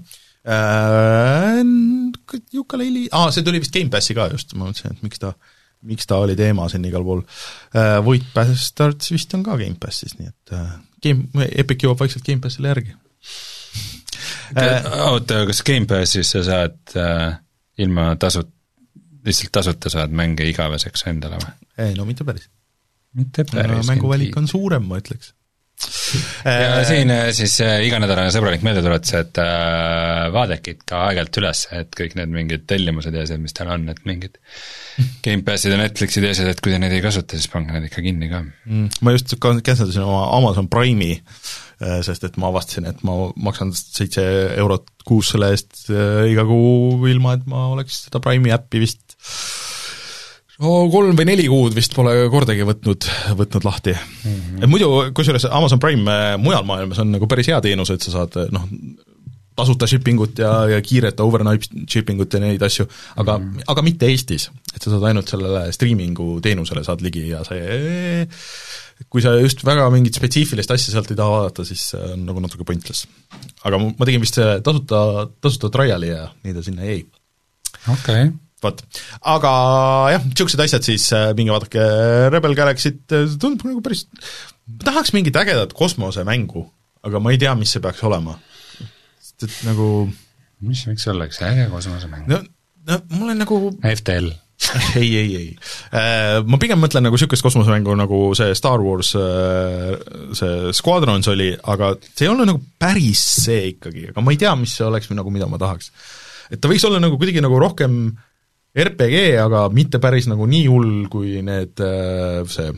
äh, Yooka-Laylee, aa, see tuli vist Game Passi ka just, ma mõtlesin, et miks ta, miks ta oli teema siin igal pool äh, Void Bastards vist on ka Game Passis, nii et äh, game, Epic jõuab vaikselt Game Passile järgi
äh, oota, kas Game Passis sa saad äh, ilma tasut lihtsalt tasuta saad mänge igaveseks endale või?
Ei, no mitte päris.
Mitte päris.
No, mänguvalik on suurem, ma ütleks.
ja siin siis iganädalane sõbralik meeldetuletus, et äh, vaadekid ka aegalt üles, et kõik need mingid tellimused ja see, mis tal on, et mingid Game Passid ja Netflixid ja asjad, et kui te neid ei kasuta, siis pange need ikka kinni ka.
Mm, ma just canceldasin oma Amazon Prime'i, sest et ma avastasin, et ma maksan seitse eurot kuus selle eest iga kuu ilma, et ma oleks seda Prime'i äppi vist no, kolm või neli kuud vist pole kordagi võtnud, võtnud lahti mm-hmm. et muidu, kusjuures Amazon Prime mujal maailmas on nagu päris hea teenus, et sa saad noh, tasuta shippingut ja, ja kiiret overnight shippingut ja neid asju, aga mm-hmm. aga mitte Eestis, et sa saad ainult sellele streamingu teenusele saad ligi ja see kui sa just väga mingit spetsiifilist asja sealt ei taha vaadata, siis on nagu natuke pointless. Aga ma tegin vist tasuta, tasuta triali ja nii ta sinna jäi.
Okei okay.
Vot. Aga jah, niisugused asjad siis, minge vaadake Rebel Galaxy't, tundub nagu päris, tahaks mingit ägedat kosmosemängu, aga ma ei tea, mis see peaks olema. Sest et nagu
mis võiks olla üks äge kosmosemäng?
No, no mul on nagu
F T L
ei, ei, ei. Ma pigem mõtlen nagu niisugust kosmosemängu, nagu see Star Wars, see Squadrons oli, aga see ei ole nagu päris see ikkagi, aga ma ei tea, mis see oleks nagu, mida ma tahaks. Et ta võiks olla nagu kuidagi nagu rohkem R P G, aga mitte päris nagu nii hull, kui need see,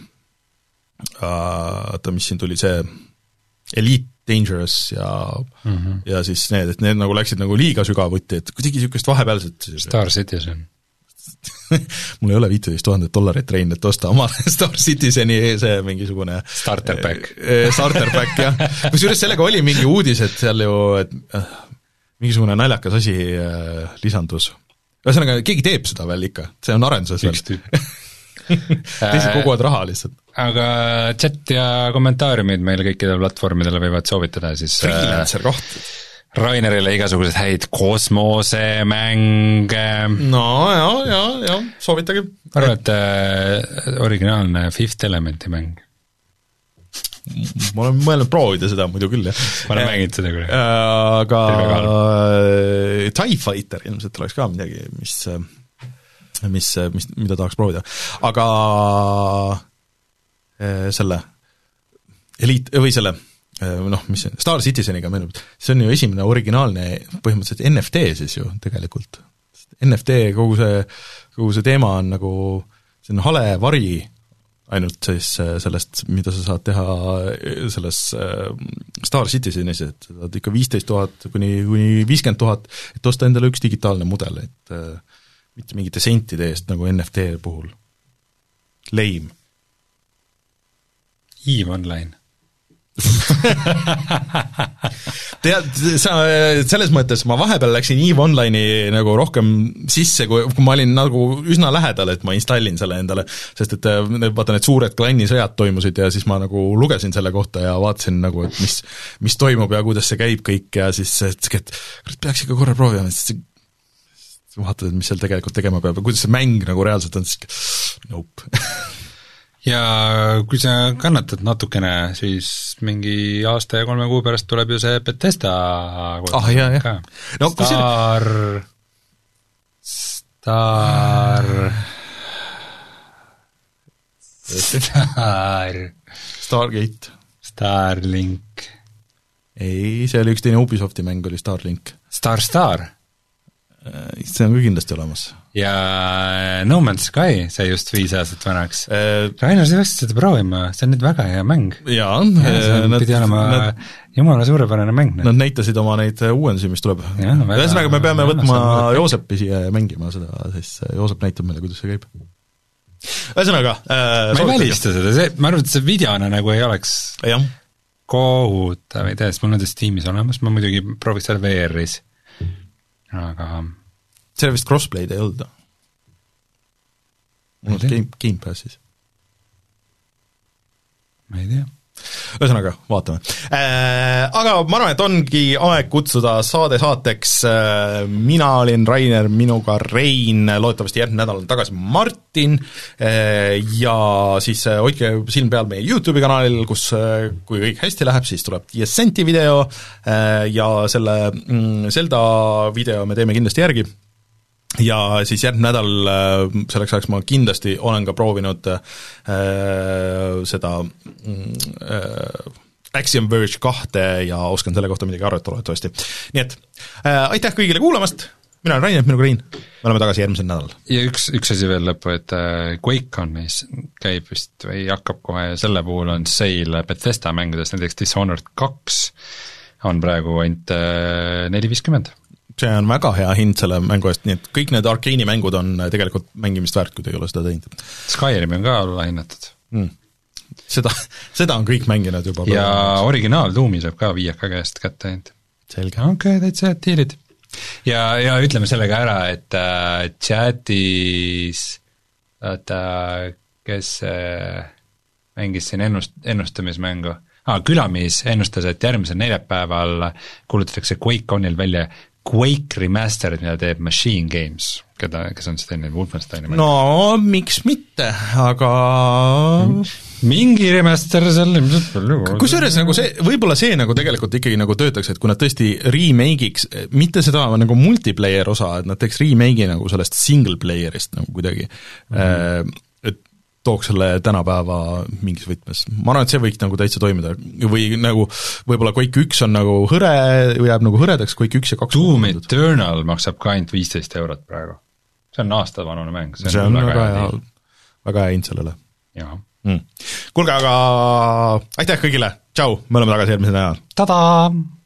oota, mis siin tuli, see Elite Dangerous ja mm-hmm. ja siis need, et need nagu läksid nagu liiga sügavuti, et kuidagi niisugust vahepealset
Star Citizen
mul ei ole viiteist tuhandet dollarit rein, et osta oma Star Citizeni see mingisugune
starter pack
starter pack, jah. Kusjuures sellega oli mingi uudis, et seal ju et, äh, mingisugune naljakas asi äh, lisandus. Ühesõnaga, keegi teeb seda veel ikka, see on arenduses veel.
Üks tüüp.
Teised koguvad raha lihtsalt.
Aga chat ja kommentaariumid meile kõikidele platvormidele võivad soovitada siis
freelancer koht.
Rainerile igasugused häid kosmosemänge.
No jaa, jaa, jaa, soovitage.
Arva, et äh, originaalne Fifth Elementi mäng.
Ma olen mõelnud proovida seda muidu küll, jah.
Ma olen mänginud seda küll.
Aga TIE Fighter ilmselt oleks ka midagi, mis, mis, mis, mida tahaks proovida. Aga selle Elite, või selle noh, mis see, Star Citizeniga meenub, see on ju esimene originaalne põhimõtteliselt N F T siis ju tegelikult. N F T, kogu see, kogu see teema on nagu, see on hale vari ainult siis sellest, mida sa saad teha selles Star Citizenis, et sa saad ikka viisteist tuhat kuni, kuni viiskümmend tuhat, et osta endale üks digitaalne mudel, et mitte mingite sentide eest nagu N F T puhul. Lame.
EVE Online
tead, sa, selles mõttes ma vahepeal läksin EVE Online'i nagu rohkem sisse, kui, kui ma olin nagu üsna lähedal, et ma installin selle endale, sest et vaata, need suured klannisõjad toimusid ja siis ma nagu lugesin selle kohta ja vaatasin nagu, et mis, mis toimub ja kuidas see käib kõik ja siis et, et peaks ikka korra proovima, siis vaatad, et mis seal tegelikult tegema peab ja kuidas see mäng nagu reaalselt on, siis nope
ja kui sa kannatad natukene, siis mingi aasta ja kolme kuu pärast tuleb ju see Bethesda
ah, jah, jah.
No, Star Star Star
Stargate.
Starlink.
ei, see oli üks teine Ubisofti mäng, oli Starlink.
Star Star?
See on ka kindlasti olemas.
Ja No Man's Sky sai just viis aastat vanaks
äh,.
Rainer, sa peaksid seda proovima, see on nüüd väga hea mäng.
jaa,
see nad, pidi olema nad, jumala suurepärane mäng.
Nad näitasid oma neid uuendusi, mis tuleb. ühesõnaga, me peame võtma Joosepi siia ja mängima seda, siis Joosep näitab meile, kuidas see käib. ühesõnaga äh,
ma ei välista seda, see, ma arvan, et see videona nagu ei oleks
jah.
kohutav, ei tea, sest mul on tõesti tiimis olemas, ma muidugi prooviks seal V R-is, aga
see vist crossplay'd ei olnud. mul on game, game Passis.
ma ei tea.
ühesõnaga, vaatame äh,. Aga ma arvan, et ongi aeg kutsuda saade saateks. Mina olin Rainer, minuga Rein, loodetavasti järgmine nädal on tagasi Martin äh, ja siis hoidke silm peal meie YouTube'i kanalil, kus kui kõik hästi läheb, siis tuleb Descenti video äh, ja selle mm, Zelda video me teeme kindlasti järgi. Ja siis järgmine nädal selleks ajaks ma kindlasti olen ka proovinud äh, seda äh, Axiom Verge kahte ja oskan selle kohta midagi arvata loodetavasti. Nii et äh, aitäh kõigile kuulamast, mina olen Rainer, minuga Rein, me oleme tagasi järgmisel nädalal.
Ja üks, üks asi veel lõppu, et äh, QuakeConis käib vist või hakkab kohe, selle puhul on sale Bethesda mängudes, näiteks Dishonored kaks on praegu ainult äh, neli viiskümmend.
See on väga hea hind selle mängu eest, nii et kõik need Arkeeni mängud on tegelikult mängimist väärt, kui te ei ole seda teinud.
Skyrim on ka alla hinnatud
mm.. Seda, seda on kõik mänginud juba.
Ja originaal Doomi saab ka viieka käest kätte ainult.
Selge.
okei okay,, täitsa head diilid. Ja, ja ütleme sellega ära, et äh, chatis oota, kes äh, mängis siin ennust, ennustamismängu ah, Külamis ennustas, et järgmisel neljapäeval kuulutatakse QuakeConil välja Quake Remastered, mida teeb Machine Games, keda, kes on siis teine Wolfensteini mäng.
No miks mitte, aga
mingi remaster seal ilmselt palju.
Kusjuures nagu see, võib-olla see nagu tegelikult ikkagi nagu töötaks, et kui nad tõesti remake'iks, mitte seda nagu multiplayer osa, et nad teeks remake'i nagu sellest single player'ist nagu kuidagi mm-hmm. et tooks selle tänapäeva mingis võtmes. Ma arvan, et see võiks nagu täitsa toimida. Või nagu võib-olla Quake üks on nagu hõre, või jääb nagu hõredaks, Quake üks ja kaks.
Doom Eternal maksab ka ainult viisteist eurot praegu. See on aastavanune mäng.
See, see on väga, väga hea, väga hea hind sellele. Mm. Kuulge, aga aitäh kõigile, tšau, me oleme tagasi järgmise nädal.
Tada!